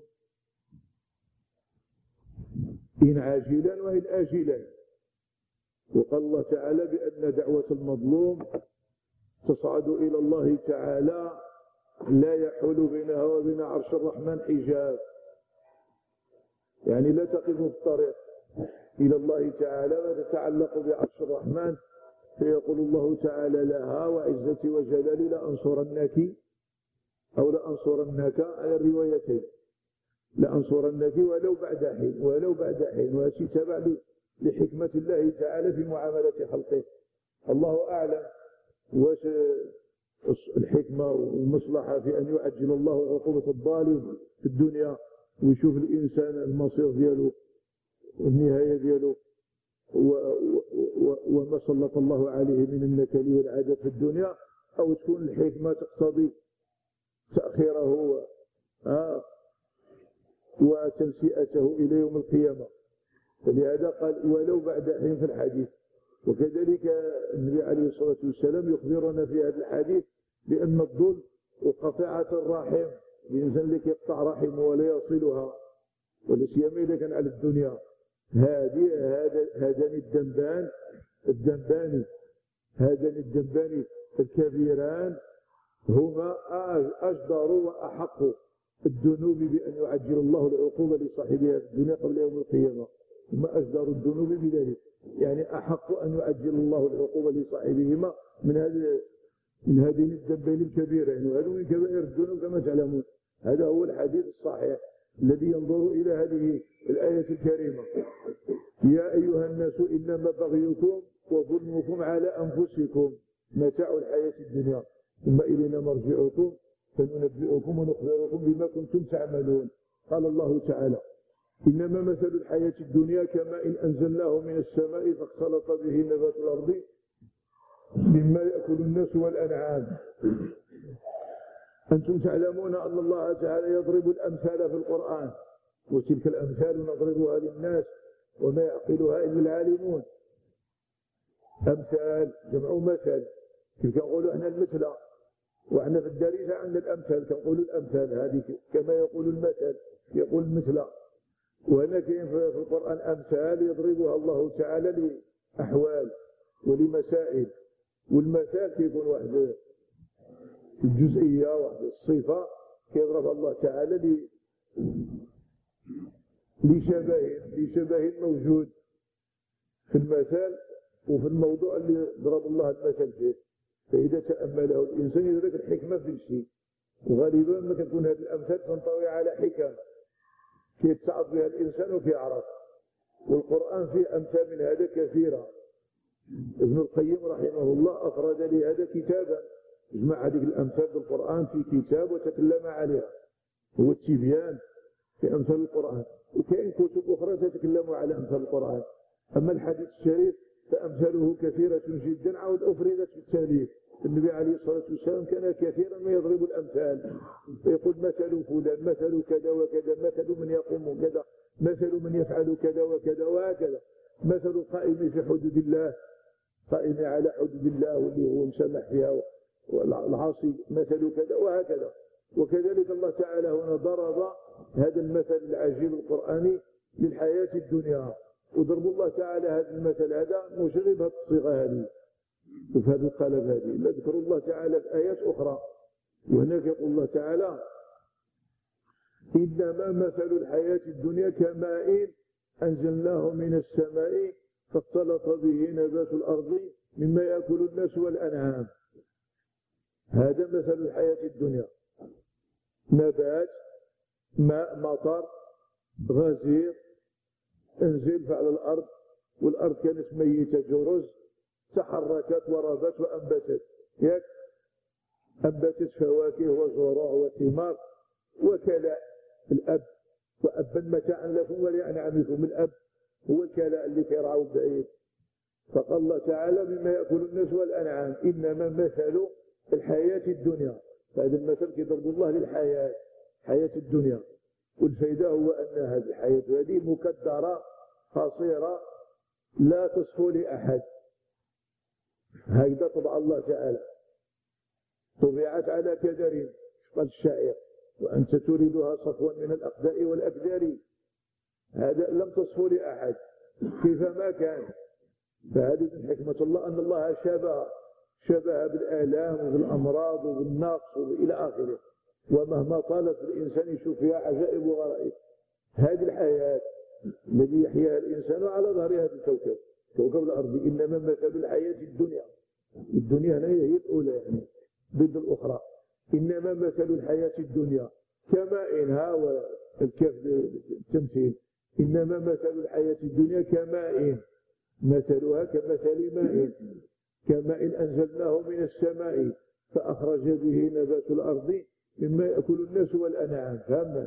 إن عاجلا وإن آجلا. وقال الله تعالى بأن دعوة المظلوم تصعد إلى الله تعالى لا يحول بينها وبين عرش الرحمن حجاب، يعني لا تقف في الطريق إلى الله تعالى وتتعلق بعرش الرحمن، فيقول الله تعالى لها وعزتي وجلالي لأنصرنك أو لأنصرنك على الروايتين، لأنصرنك ولو بعد حين ولو بعد حين. وهذا تبع لحكمة الله تعالى في معاملة خلقه. الله أعلم واش الحكمة والمصلحة في أن يعجل الله عقوبة الظالم في الدنيا ويشوف الإنسان المصير دياله والنهاية دياله وما سلط الله عليه من النكال والعذاب في الدنيا، أو تكون الحكمة تقتضي تأخيره آه وتنسئته إلى يوم القيامة. فلهذا قال ولو بعد حين في الحديث. وكذلك النبي عليه الصلاة والسلام يخبرنا في هذا الحديث بأن الظلم وقطيعة الرحم، الإنسان اللي يقطع رحمه ولا يصلها ولا سيما إذا كان على الدنيا، هذه هذا هذان الذنبان الذنبان هذان الذنبان الكبيران هما أجدر وأحق الذنوب بأن يعجل الله العقوبة لصاحبها في الدنيا قبل يوم القيامة. هما أجدر الذنوب بذلك، يعني أحق أن يعجل الله العقوبة لصاحبهما من هذه من هذين الذنبين الكبيرين، وهذا من كبائر الذنوب كما تعلمون. هذا هو الحديث الصحيح الذي ينظر إلى هذه الآية الكريمة. يا أيها الناس إنما بغيكم وظلمكم على أنفسكم متاع الحياة الدنيا ثم إلينا مرجعكم فننبئكم ونخبركم بما كنتم تعملون. قال الله تعالى إنما مثل الحياة الدنيا كماء أنزلناه من السماء فاختلط به نبات الأرض مما يأكل الناس والأنعام. أنتم تعلمون أن الله تعالى يضرب الأمثال في القرآن، وتلك الأمثال نضربها للناس وما يعقلها إلا العالمون. أمثال جمع مثل، كيف كنقولوا احنا المثلى، وإحنا في الدارجة عندنا الأمثال كنقولوا الأمثال هذه كما يقول المثل يقول المثلى. وهنا كاين في القرآن أمثال يضربها الله تعالى لأحوال ولمسائل، والمثال كيكون واحد الجزئية واحد الصفة كيضربها الله تعالى لشبه لشبه موجود في المثال وفي الموضوع اللي ضرب الله المثل فيه. فإذا تأمله الإنسان يدرك الحكمة في الشيء، وغالبا ما تكون هذه الأمثال تنطوي على حكم كيتعظ بها الإنسان وكيعرف، والقرآن فيه أمثال من هذا كثيرة. ابن القيم رحمه الله أخرج لهذا كتابا جمع هذه الأمثال بالقرآن في كتاب وتكلم عليها، هو التبيان في أمثال القرآن. وكاين كتب أخرى تتكلم على أمثال القرآن. أما الحديث الشريف فأمثاله كثيرة جدا، عود أفردت في التاليف. النبي عليه الصلاة والسلام كان كثيرا ما يضرب الأمثال، فيقول مثل فلان مثل كذا وكذا، مثل من يقوم كذا، مثل من يفعل كذا وكذا وهكذا، مثل القائم في حدود الله، قائم على حدود الله واللي هو مسامح فيها، والعاصي مثل كذا وهكذا. وكذلك الله تعالى هنا ضرب هذا المثل العجيب القرآني للحياة الدنيا، وضرب الله تعالى هذا المثل هذا مشغل بهذه الصيغة هذه وفي هذا القالب هذه. لا ذكر الله تعالى في آيات أخرى، وهناك يقول الله تعالى إنما مثل الحياة الدنيا كماء أنزلناه من السماء فاختلط به نبات الأرض مما يأكل الناس والأنعام. هذا مثل الحياة الدنيا، نبات ماء مطر غزير انزل على الأرض، والأرض كانت ميتة جرز، تحركت وربت وأنبتت، ياك أنبتت فواكه وزروع وثمار وكلاء الأب، وأبا متاعا لكم ولأنعامكم. الأب هو الكلاء اللي كيرعوا البعير. فقال الله تعالى مما يأكل الناس والأنعام إنما مثل الحياة الدنيا. فهذا المثل كيضرب الله للحياة، حياة الدنيا. والفائدة هو أن هذه الحياة هذه مكدرة قصيرة لا تصفو لأحد. هكذا طبع الله تعالى، طبعت على كدر قال الشاعر وأنت تريدها صفوا من الأقداء والأكدار. هذا لم تصفو لأحد كيفما كان. فهذه من حكمة الله أن الله شبه شبه بالآلام وبالأمراض وبالنقص وإلى آخره، ومهما طالت الإنسان يشوف فيها عجائب وغرائب. هذه الحياة الذي يحياها الإنسان على ظهر هذا الكوكب، كوكب الأرض، إنما مثل الحياة الدنيا. الدنيا هنا هي الأولى يعني ضد الأخرى. إنما مثل الحياة الدنيا كماء، ها الكاف التمثيل، إنما مثل الحياة الدنيا كماء مثلها كمثل ماء كماء أنزلناه من السماء فأخرج به نبات الأرض مما يأكل الناس والأنعام. فهمنا؟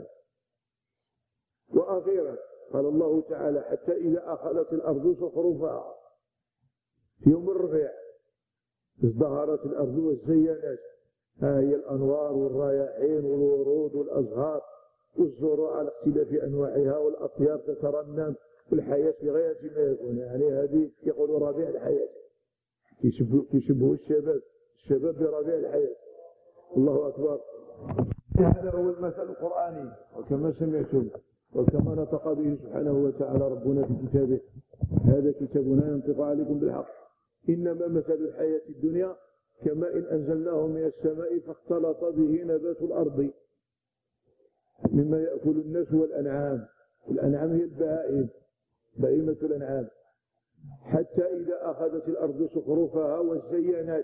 وأخيرا قال الله تعالى حتى إذا أخذت الأرض زخرفها في يوم الربيع ازدهرت الأرض وزينت، ها هي الأنوار والرياحين والورود والأزهار والزروع على اختلاف أنواعها والأطيار تترنم، والحياة بغاية ما يكون. يعني هذه يقولوا ربيع الحياة، كيشبهوا الشباب الشباب بربيع الحياة. الله أكبر. هذا هو المثل القرآني، وكما سمعتم وكما نطق به سبحانه وتعالى ربنا في كتابه هذا كتابنا ينطق عليكم بالحق. إنما مثل الحياة الدنيا كماء أنزلناه من السماء فاختلط به نبات الأرض مما يأكل الناس والأنعام. الأنعام هي البهائم، بهيمة الأنعام. حتى إذا أخذت الأرض زخرفها وزينت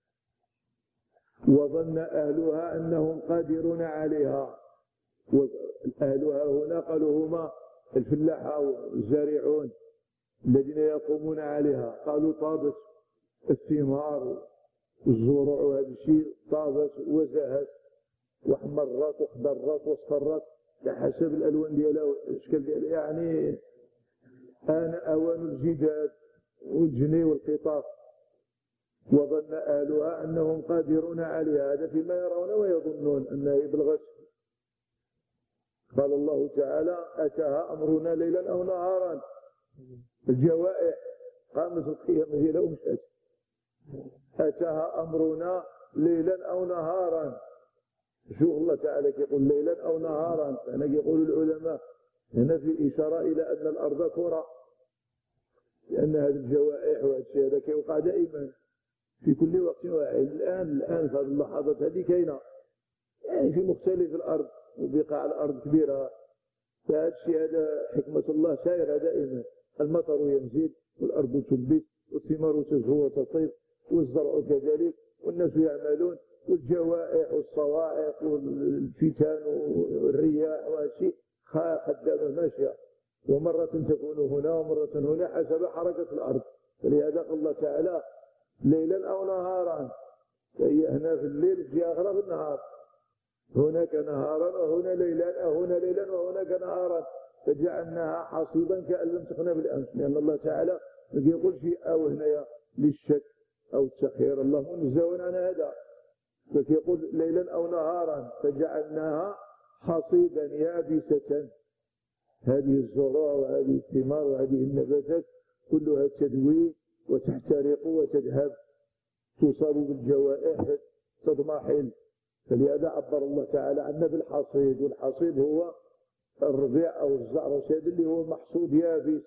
وظن أهلها أنهم قادرون عليها. وأهلها هنا قالوا هما الفلاحة والزارعون الذين يقومون عليها، قالوا طابت الثمار والزروع وهذا الشيء، طابت وزهت واحمرت واخضرت واصفرت بحسب الألوان ديالها والأشكال ديالها. يعني آن أوان الجداد والجني والقطاف. وظن أهلها أنهم قادرون عليها، هذا فيما يرون ويظنون أنها بلغت. قال الله تعالى أتاها أمرنا ليلا أو نهارا. الجوائح قامت القيامة ديالها ومشات. أتاها أمرنا ليلا أو نهارا. شوف الله تعالى كيقول ليلا أو نهارا. هنا يقول العلماء هنا في إشارة إلى أن الأرض كرة، لأن هذه الجوائح وهذا الشيء هذا كيوقع دائما في كل وقت واحد. الآن الآن في هذه اللحظات هذه كاينة يعني في مختلف الأرض وبقاع الأرض كبيرة. فهذا الشيء هذا حكمة الله سائرة دائما. المطر ينزل والأرض تنبت والثمار تزهو وتطيب والزرع كذلك والناس يعملون والجوائح والصواعق والفتن والرياح وهالشيء خدامة ماشية، ومرة تكون هنا ومرة هنا حسب حركة الأرض. فلهذا قال الله تعالى ليلا أو نهارا. فهي هنا في الليل في آخرى في النهار. هناك نهارا وهنا ليلا، هنا ليلا وهناك نهارا. فجعلناها حصيدا كأن لم تكن بالأمس، لأن الله تعالى ما يقول شيء أو هنا للشك أو التخيير، الله منزه عن هذا. فيقول ليلا أو نهارا فجعلناها حصيدا يابسة. هذه الزروع وهذه الثمار وهذه النباتات كلها تدوي وتحترق وتذهب، تصاب بالجوائح تضمحل. فلهذا عبر الله تعالى عنه بالحصيد، والحصيد هو الربيع أو الزعر الشيء اللي هو محصود يابس،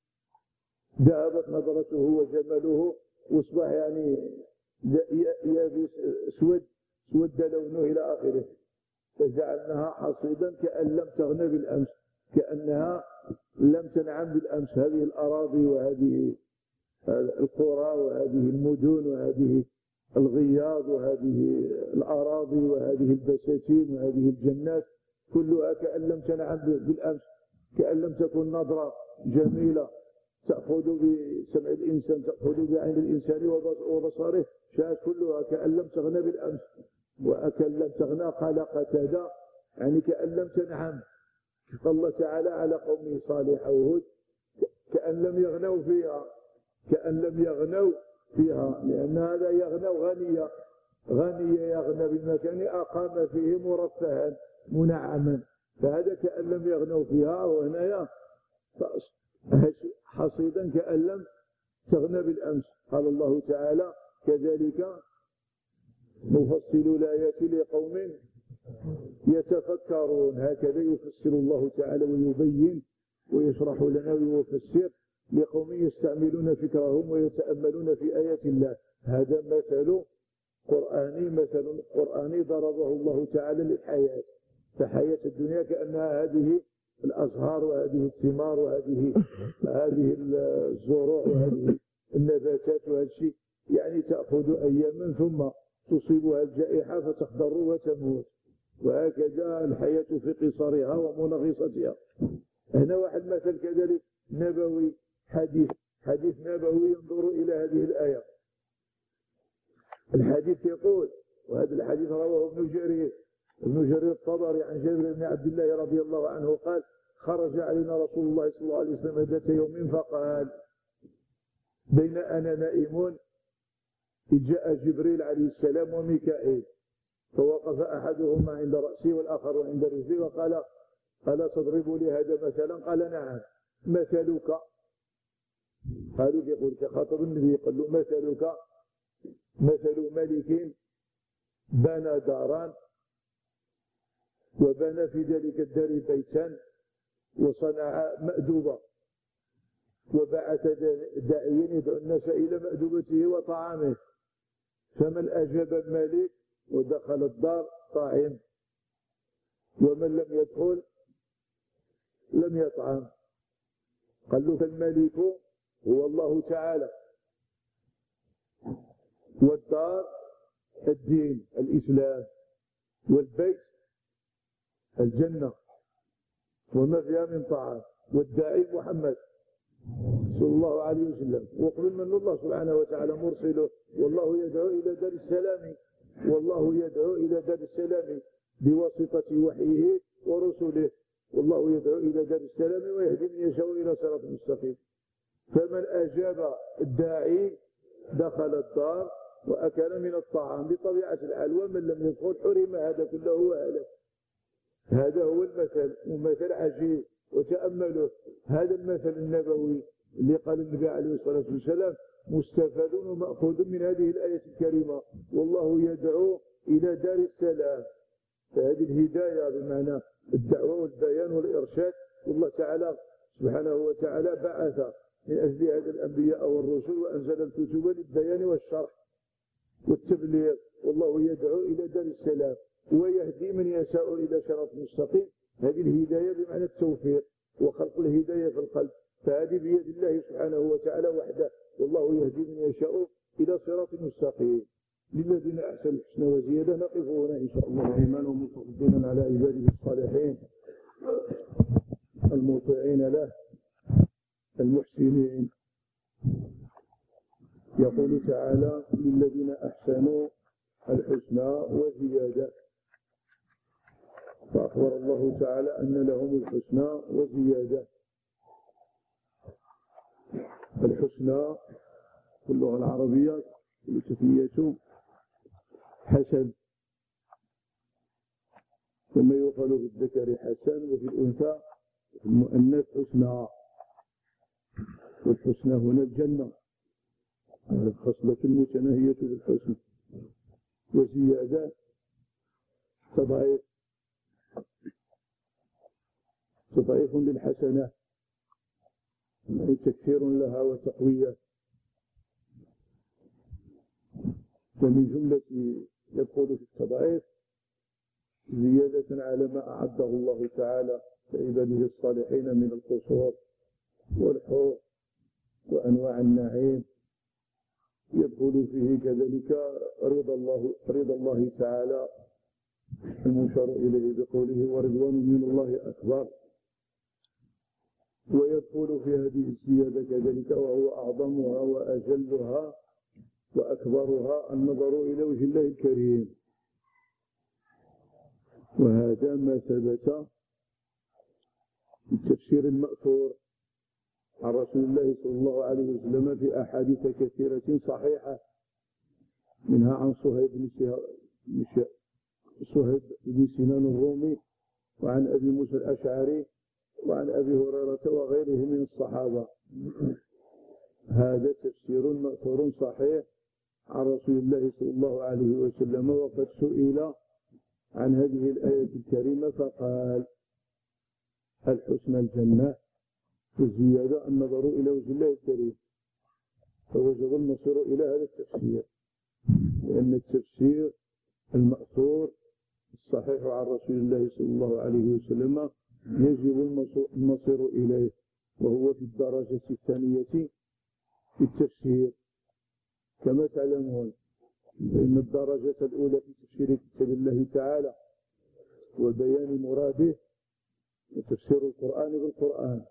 ذهبت نظرته وجماله واصبح يعني يابس اسود اسود لونه الى اخره. فجعلناها حصيدا كأن لم تغن بالامس، كأنها لم تنعم بالامس. هذه الاراضي وهذه القرى وهذه المدن وهذه الغياض وهذه الاراضي وهذه البساتين وهذه الجنات كلها كأن لم تنعم بالامس، كأن لم تكن نظرة جميلة تأخذ بسمع الإنسان، تأخذ بعين الإنسان وبصره، شاءت كلها كأن لم تغنى بالأمس. وأكل لم تغنى قال قتادة يعني كأن لم تنعم. قال الله تعالى على قوم صالح أو هود كأن لم يغنوا فيها، كأن لم يغنوا فيها، لأن هذا يغنوا غنية، غنية يغنى بالمكان أقام فيه مرفها منعما. فهذا كأن لم يغنوا فيها، وهنا حصيدا كأن لم تغنى بالأمس. قال الله تعالى كذلك نفصل الآيات لقوم يتفكرون. هكذا يفسر الله تعالى ويبين ويشرح لنا ويفسر لقوم يستعملون فكرهم ويتأملون في آيات الله. هذا مثل قرآني، مثل قرآني ضربه الله تعالى للحياة. فحياة الدنيا كأنها هذه الأزهار وهذه الثمار وهذه هذه الزروع وهذه النباتات وهذا الشيء، يعني تأخذ أياما ثم تصيبها الجائحة فتخضر وتموت. وهكذا الحياة في قصرها ومنغصتها. هنا واحد مثل كذلك نبوي، حديث حديث نبوي ينظر إلى هذه الآية. الحديث يقول، وهذا الحديث رواه ابن جرير ابن جرير الطبري عن جابر بن عبد الله رضي الله عنه قال: خرج علينا رسول الله صلى الله عليه وسلم ذات يوم فقال: بين أنا نائم إذ جاء جبريل عليه السلام وميكائيل، فوقف أحدهما عند رأسي والآخر عند رجلي وقال: ألا تضرب لي هذا مثلا؟ قال: نعم. مثلك؟ قالوا يقول خاطب النبي قال له: مثلك مثل ملك بنى دارا وبنى في ذلك الدار بيتا وصنع مأدوبة وبعث داعيا يدعو الناس إلى مأدوبته وطعامه، فمن أجاب الملك ودخل الدار طعم، ومن لم يدخل لم يطعم. قال له: فالملك هو الله تعالى، والدار الدين الإسلام، والبيت الجنة وما فيها من طعام، والداعي محمد صلى الله عليه وسلم. وقبل من الله سبحانه وتعالى مرسله، والله يدعو إلى دار السلام، والله يدعو إلى دار السلام بواسطة وحيه ورسله، والله يدعو إلى دار السلام ويهدي من يشاء إلى صراط مستقيم. فمن أجاب الداعي دخل الدار وأكل من الطعام بطبيعة الحال، ومن لم يدخل حرم هذا كله وهلك. هذا هو المثل، ومثل عجيب. وتأملوا هذا المثل النبوي اللي قال النبي عليه الصلاة والسلام مستفاد ومأخوذ من هذه الآية الكريمة، والله يدعو إلى دار السلام. فهذه الهداية بمعنى الدعوة والبيان والإرشاد، والله تعالى سبحانه وتعالى بعث من أجل هذا الأنبياء والرسل وأنزل الكتب للبيان والشرح والتبليغ، والله يدعو إلى دار السلام ويهدي من يشاء إلى صراط مستقيم. هذه الهداية بمعنى التوفيق وخلق الهداية في القلب، فهذه بيد الله سبحانه وتعالى وحده، والله يهدي من يشاء إلى صراط مستقيم. للذين أحسنوا الحسنى وزيادة. نقف هنا إن شاء الله إيمانا ومتفضلا على عباده الصالحين المطيعين له المحسنين. يقول تعالى للذين أحسنوا الحسنى وزيادة، فأخبر الله تعالى أن لهم الحسنى وزيادة. الحسنى في اللغة العربية تسميته حسن، كما يقال في الذكر حسن وفي الأنثى في المؤنث حسنى. والحسنى هنا الجنة، خصلة متناهية بالحسن. وزيادة تضعيف تضعيف للحسنة، يعني تكثير لها وتقوية. ومن جملة يدخل في التضعيف زيادة على ما أعده الله تعالى لعباده الصالحين من القصور والحور وأنواع النعيم. يدخل فيه كذلك رضا الله رضا الله تعالى المشار إليه بقوله ورضوان من الله أكبر. ويدخل في هذه الزيادة كذلك وهو أعظمها وأجلها وأكبرها النظر إلى وجه الله الكريم. وهذا ما ثبت في التفسير المأثور عن رسول الله صلى الله عليه وسلم في أحاديث كثيرة صحيحة، منها عن صهيب بن صهيب بن سنان الرومي، وعن أبي موسى الأشعري، وعن أبي هريرة وغيره من الصحابة. هذا تفسير مأثور صحيح عن رسول الله صلى الله عليه وسلم. وقد سئل عن هذه الآية الكريمة فقال الحسنى الجنة والزيادة النظر إلى وجه الله الكريم، فوجب النصر إلى هذا التفسير، لأن التفسير المأثور الصحيح عن رسول الله صلى الله عليه وسلم يجب النصر إليه، وهو في الدرجة الثانية في التفسير. كما تعلمون فإن الدرجة الأولى في تفسير كتاب الله تعالى وبيان مراده وتفسير القرآن بالقرآن،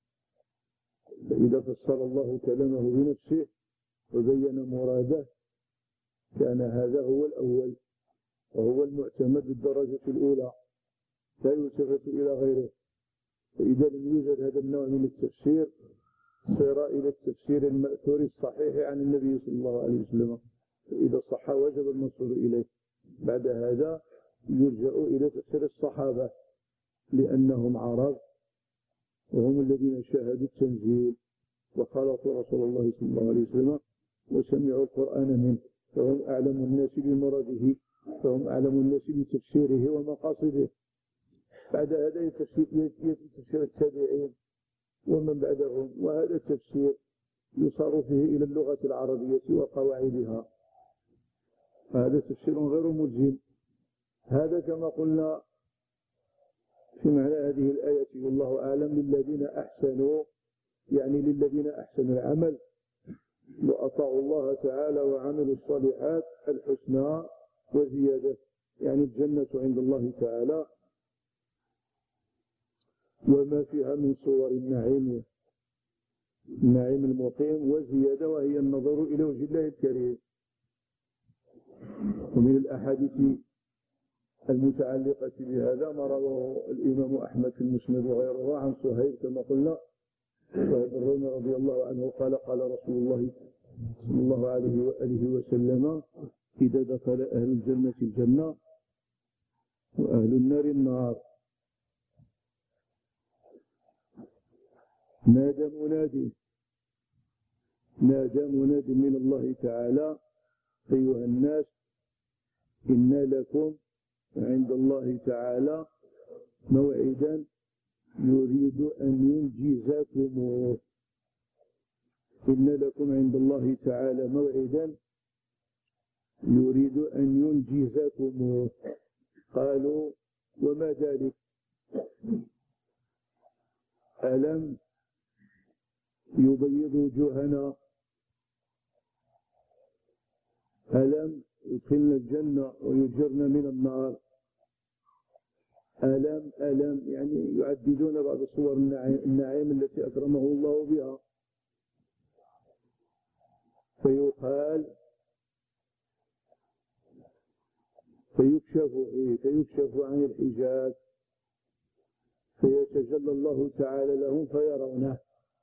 فإذا فسر الله كلامه بنفسه وبين مراده كان هذا هو الأول وهو المعتمد بالدرجة الأولى، لا يلتفت إلى غيره. فإذا لم يوجد هذا النوع من التفسير صار إلى التفسير المأثور الصحيح عن النبي صلى الله عليه وسلم، فإذا صح وجب النصر إليه. بعد هذا يرجع إلى تفسير الصحابة لأنهم عرب وهم الذين شاهدوا التنزيل وخلطوا رسول الله صلى الله عليه وسلم وسمعوا القرآن منه، فهم أعلم الناس بمراده، فهم أعلم الناس بتفسيره ومقاصده. بعد هذا يأتي تفسير التابعين ومن بعدهم، وهذا التفسير يصار فيه إلى اللغة العربية وقواعدها. هذا تفسير غير ملزم. هذا كما قلنا في معنى هذه الآية والله أعلم للذين أحسنوا، يعني للذين أحسنوا العمل وأطاعوا الله تعالى وعملوا الصالحات الحسنى وزيادة، يعني الجنة عند الله تعالى وما فيها من صور النعيم النعيم المقيم، وزيادة وهي النظر إلى وجه الله الكريم. ومن الأحاديث المتعلقة بهذا ما رواه الإمام أحمد في المسند وغيره عن صهيب كما قلنا، صهيب الرومي رضي الله عنه قال قال رسول الله صلى الله عليه وآله وسلم إذا دخل أهل الجنة الجنة وأهل النار النار نادى منادي نادى مناد من الله تعالى أيها الناس إن لكم عند الله تعالى موعدا يريد أن ينجزكموه. إن لكم عند الله تعالى موعدا يريد أن ينجزكموه. قالوا وما ذلك؟ ألم يبيض وجوهنا؟ ألم يدخلنا الجنة ويجرنا من النار؟ ألم ألم يعني يعددون بعض صور النعيم التي أكرمه الله بها. فيقال فيكشف فيكشف عن الحجاب فيتجلى الله تعالى لهم فيرونه.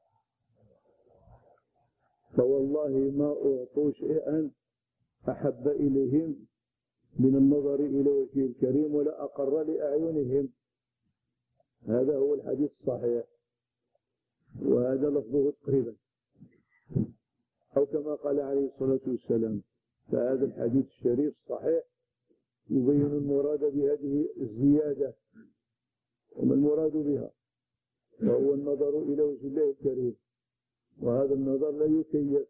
فوالله ما أعطوا شيئا أحب إليهم من النظر إلى وجهه الكريم ولا أقر لأعينهم. هذا هو الحديث الصحيح، وهذا لفظه تقريبا، أو كما قال عليه الصلاة والسلام. فهذا الحديث الشريف الصحيح يبين المراد بهذه الزيادة، وما المراد بها؟ وهو النظر إلى وجه الله الكريم، وهذا النظر لا يكيف،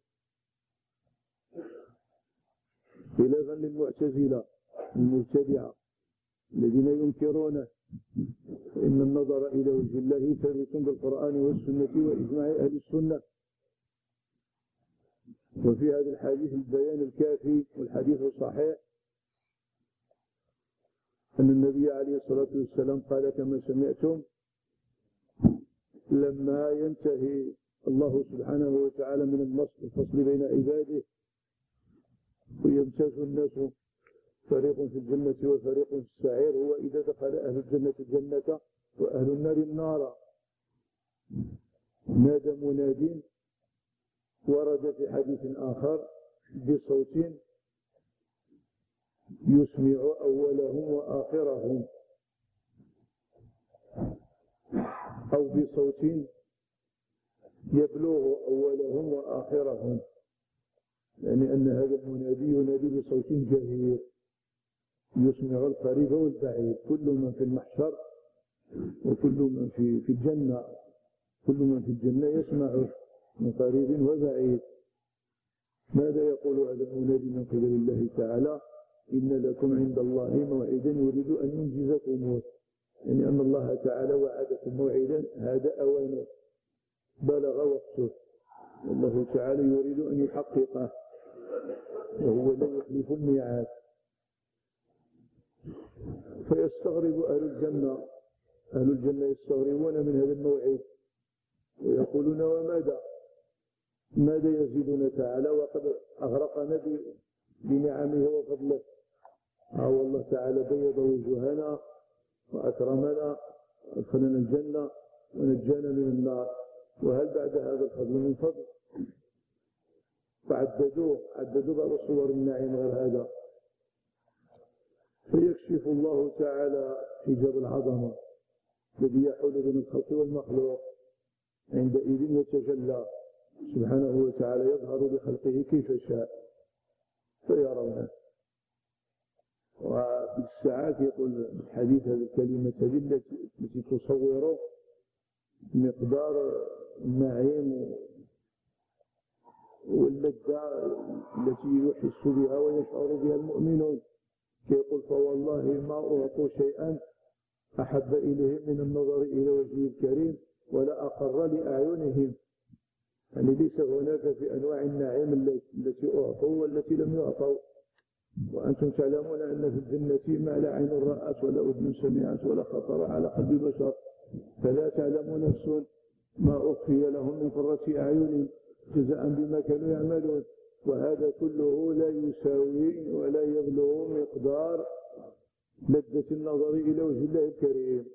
خلافا للمعتزلة المبتدعة الذين ينكرونه. فإن النظر إلى وجه الله ثابت بالقرآن والسنة وإجماع أهل السنة. وفي هذا الحديث البيان الكافي، والحديث الصحيح أن النبي عليه الصلاة والسلام قال كما سمعتم: لما ينتهي الله سبحانه وتعالى من الفصل بين عباده ويمتاز الناس فريق في الجنة وفريق في السعير، هو إذا دخل أهل الجنة الجنة وأهل النار النار، نادى مناد، ورد في حديث آخر بصوت يسمع أولهم وآخرهم، أو بصوت يبلغ أولهم وآخرهم، يعني أن هذا المنادي ينادي بصوت جهير يسمع القريب والبعيد، كل من في المحشر وكل من في في الجنة، كل من في الجنة يسمعه من قريب وبعيد. ماذا يقول هذا المنادي من قبل الله تعالى؟ إن لكم عند الله موعدا يريد أن ينجزكموه، يعني أن الله تعالى وعدكم موعدا هذا أوانه، بلغ وقته، والله تعالى يريد أن يحققه، وهو لا يخلف الميعاد. فيستغرب أهل الجنة أهل الجنة يستغربون من هذا الموعد ويقولون: وماذا ماذا يزيدنا تعالى وقد أغرقنا بنعمه وفضله؟ ها والله تعالى بيض وجوهنا وأكرمنا وأدخلنا الجنة ونجانا من النار، وهل بعد هذا الفضل من فضل؟ فعددوه عددوا بعض صور النعيم غير هذا. فيكشف الله تعالى حجاب العظمة الذي يحول بين الخلق والمخلوق، عندئذ يتجلى سبحانه وتعالى، يظهر بخلقه كيف شاء فيرونه. وفي الساعات يقول الحديث هذه الكلمة التي تصور مقدار النعيم واللذة التي يحس بها ويشعر بها المؤمنون، يقول: فوالله ما أعطوا شيئا أحب إليهم من النظر إلى وجهه الكريم ولا أقر لأعينهم. يعني ليس هناك في أنواع النعيم التي أعطوا والتي لم يعطوا. وأنتم تعلمون أن في الجنة ما لا عين رأت ولا أذن سمعت ولا خطر على قلب بشر، فلا تعلم نفس ما أخفي لهم من قرة أعين جزاء بما كانوا يعملون. وهذا كله لا يساوي ولا يبلغ مقدار لذة النظر إلى وجه الله الكريم.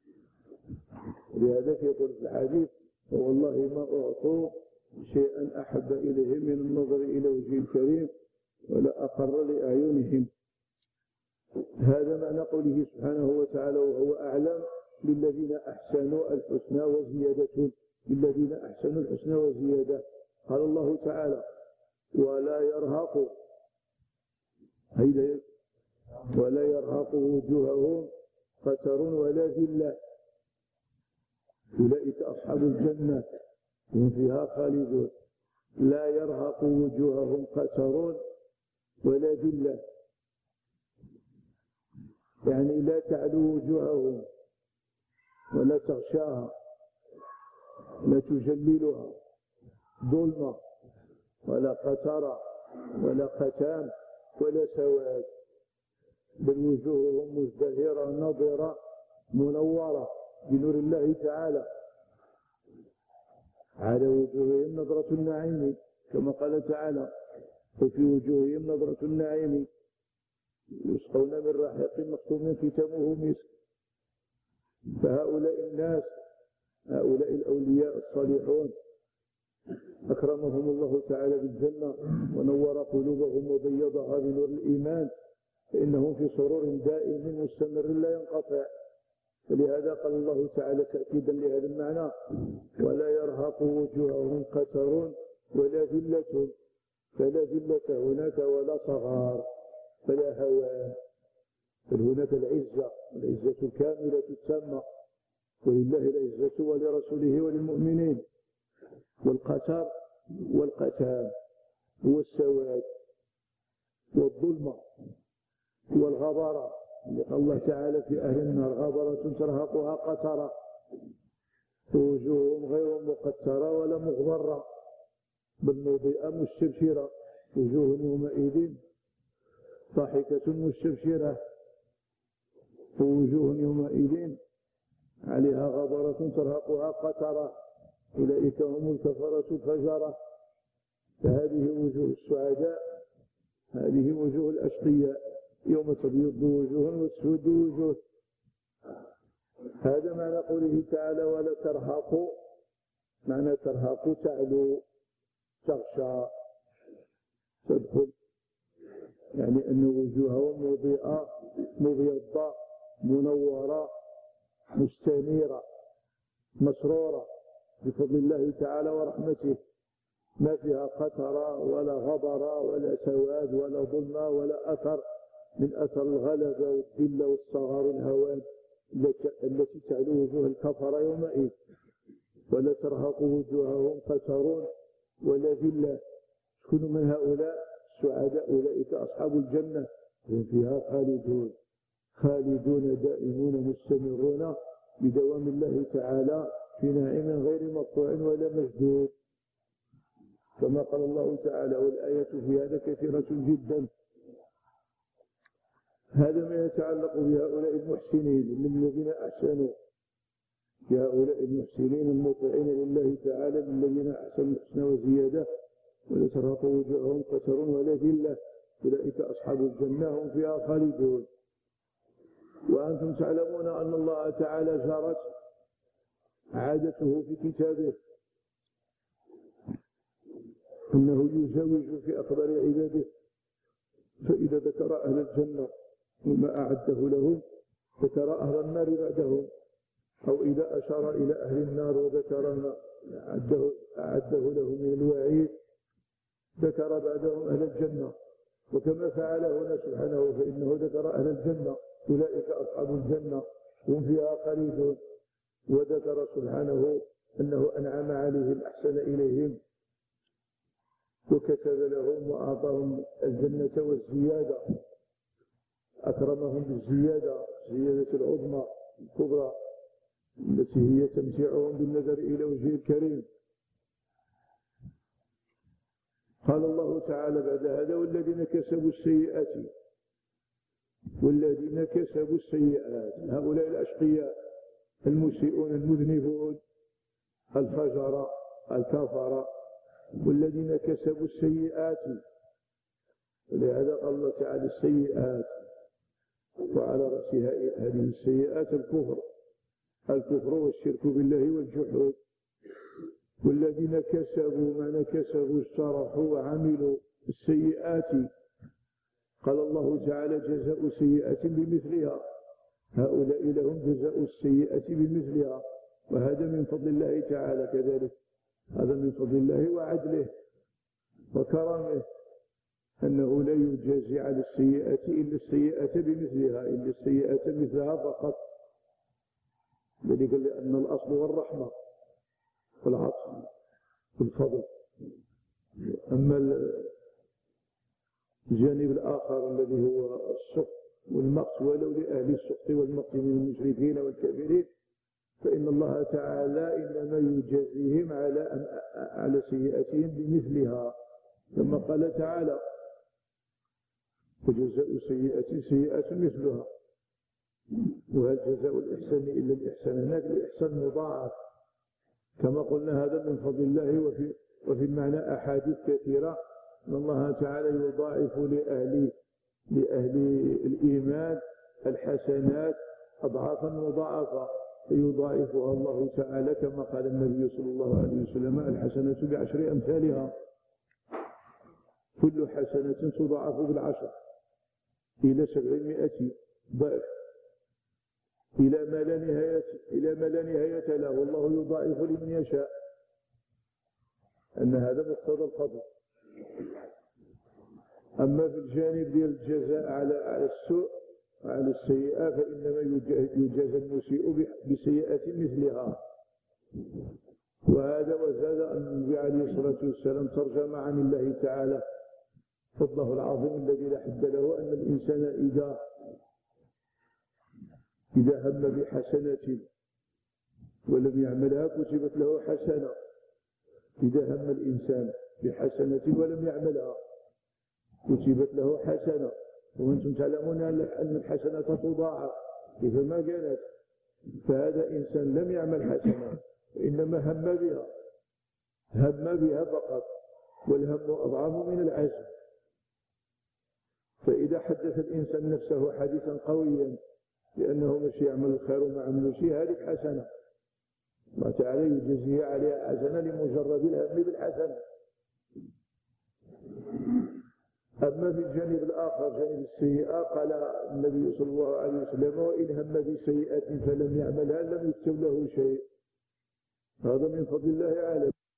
لهذا يقول في الحديث: والله ما أعطوا شيئا أحب إليهم من النظر إلى وجه الكريم ولا أقر لأعينهم. هذا معنى قوله سبحانه وتعالى: وهو أعلم للذين أحسنوا الحسنى وزيادة، للذين أحسنوا الحسنى وزيادة. قال الله تعالى ولا يرهق ولا يرهق وجوههم قتر ولا ذلة أولئك أصحاب الجنة هم فيها خالدون. لا يرهق وجوههم قتر ولا ذلة، يعني لا تعلو وجوههم ولا تغشاها، لا تجللها ظلمة ولا قتر ولا قتام ولا سواد، بل وجوههم مزدهرة نضرة منورة بنور الله تعالى. على وجوههم نظرة النعيم كما قال تعالى وفي وجوههم نظرة النعيم يسقون من رحيق مختوم ختامه مسك. فهؤلاء الناس هؤلاء الأولياء الصالحون أكرمهم الله تعالى بالجنة ونور قلوبهم وبيضها بنور الإيمان، فإنهم في سرور دائم مستمر لا ينقطع. فلهذا قال الله تعالى تأكيدا لهذا المعنى ولا يرهق وجوههم قتر ولا ذلة، فلا ذلة هناك ولا صغار فلا هوان، بل هناك العزة العزة الكاملة التامة، ولله العزة ولرسوله وللمؤمنين. والقتر والقتام هو السواد والظلمة والغبرة، قال الله تعالى في أهل النار غبرة ترهقها قترة ووجوههم غير مقترة ولا مغبرة بل مضيئة مستبشرة، وجوه يومئذ ضاحكة مستبشرة ووجوه يومئذ عليها غبرة ترهقها قترة أولئك هم الكفرة الفجرة. فهذه وجوه السعداء، هذه وجوه الأشقياء، يوم تبيض وجوه وتسود وجوه. هذا معنى قوله تعالى ولا ترهق، معنى ترهق تعلو تغشى تدخل، يعني أن وجوههم مضيئة مبيضة منورة مستنيرة مسرورة بفضل الله تعالى ورحمته، ما فيها قترة ولا غبرة ولا سواد ولا ظلمة ولا أثر من أثر الغلبة والذلة والصغار والهوان التي تعلو وجوه الكفر يومئذ. ولا ترهق وجوههم قتر ولا ذلة. شكون من هؤلاء السعداء؟ أولئك أصحاب الجنة هم فيها خالدون، خالدون دائمون مستمرون بدوام الله تعالى في نعيم غير مقطوع ولا مجدود، كما قال الله تعالى والآية في هذا كثيرة جدا. هذا ما يتعلق بهؤلاء المحسنين الذين أحسنوا، بهؤلاء المحسنين المطيعين لله تعالى الذين أحسنوا الحسنى وزيادة. ولا ترهق وجوههم قتر ولا ذلة أولئك أصحاب الجنة هم فيها خالدون. وأنتم تعلمون أن الله تعالى جرت عادته في كتابه أنه يزوج في أخبار عباده، فإذا ذكر أهل الجنة وما أعده لهم ذكر أهل النار بعدهم، أو إذا أشار إلى أهل النار وذكر ما أعده, أعده لهم من الوعيد ذكر بعدهم أهل الجنة. وكما فعل هنا سبحانه فإنه ذكر أهل الجنة أولئك أصحاب الجنة هم فيها خالدون، وذكر سبحانه أنه أنعم عليهم أحسن إليهم وكتب لهم وأعطاهم الجنة والزيادة، أكرمهم بالزيادة، زيادة العظمى الكبرى التي هي تمتعهم بالنظر إلى وجه الكريم. قال الله تعالى بعد هذا والذين كسبوا السيئات، والذين كسبوا السيئات هؤلاء الأشقياء المسيئون المذنبون الفجر الكفر، والذين كسبوا السيئات، ولهذا قال الله تعالى السيئات، وعلى رأس هذه السيئات الكفر الكفر والشرك بالله والجحود. والذين كسبوا معنى كسبوا اجترحوا وعملوا السيئات، قال الله تعالى جزاء سيئة بمثلها، هؤلاء لهم جزاء السيئة بمثلها، وهذا من فضل الله تعالى كذلك، هذا من فضل الله وعدله وكرمه، أنه لا يجازي على السيئة إلا السيئة بمثلها، إلا السيئة مثلها فقط. ذلك لأن الأصل هو الرحمة والعطف والفضل. أما الجانب الآخر الذي هو السخط والمقت ولو لأهل السخط والمقت من المشركين والكافرين، فإن الله تعالى إنما يجازيهم على على سيئاتهم بمثلها، كما قال تعالى: وجزاء سيئة سيئة مثلها، وهل جزاء الإحسان إلا الإحسان. هناك الإحسان مضاعف كما قلنا، هذا من فضل الله. وفي وفي المعنى أحاديث كثيرة أن الله تعالى يضاعف لأهل لأهل الإيمان الحسنات أضعافا مضاعفة، فيضاعفها الله تعالى كما قال النبي صلى الله عليه وسلم: الحسنة بعشر أمثالها، كل حسنة تضاعف بالعشر إلى سبعمائة ضعف إلى ما لا نهاية إلى ما لا نهاية له، والله يضاعف لمن يشاء. أن هذا مقتضى الفضل. أما في الجانب ديال الجزاء على على السوء وعلى السيئة، فإنما يجازى المسيء بسيئة مثلها. وهذا وزاد النبي عليه الصلاة والسلام ترجم عن الله تعالى فضله العظيم الذي لا حد له، أن الإنسان إذا إذا هم بحسنة ولم يعملها كتبت له حسنة. إذا هم الإنسان بحسنة ولم يعملها كتبت له حسنة. وأنتم تعلمون أن الحسنة تضاعف كيفما كانت، فهذا إنسان لم يعمل حسنة وإنما هم بها هم بها فقط، والهم أضعف من العزم. فإذا حدث الإنسان نفسه حديثا قويا لأنه مش يعمل الخير وما عمل شيء، هذه حسنة الله تعالى يجزيه عليها حسنة لمجرد الهم بالحسنة. أما في الجانب الآخر جانب السيئة، قال النبي صلى الله عليه وسلم: وإن هم بسيئة فلم يعملها لم يكتب له شيء. هذا من فضل الله عليه.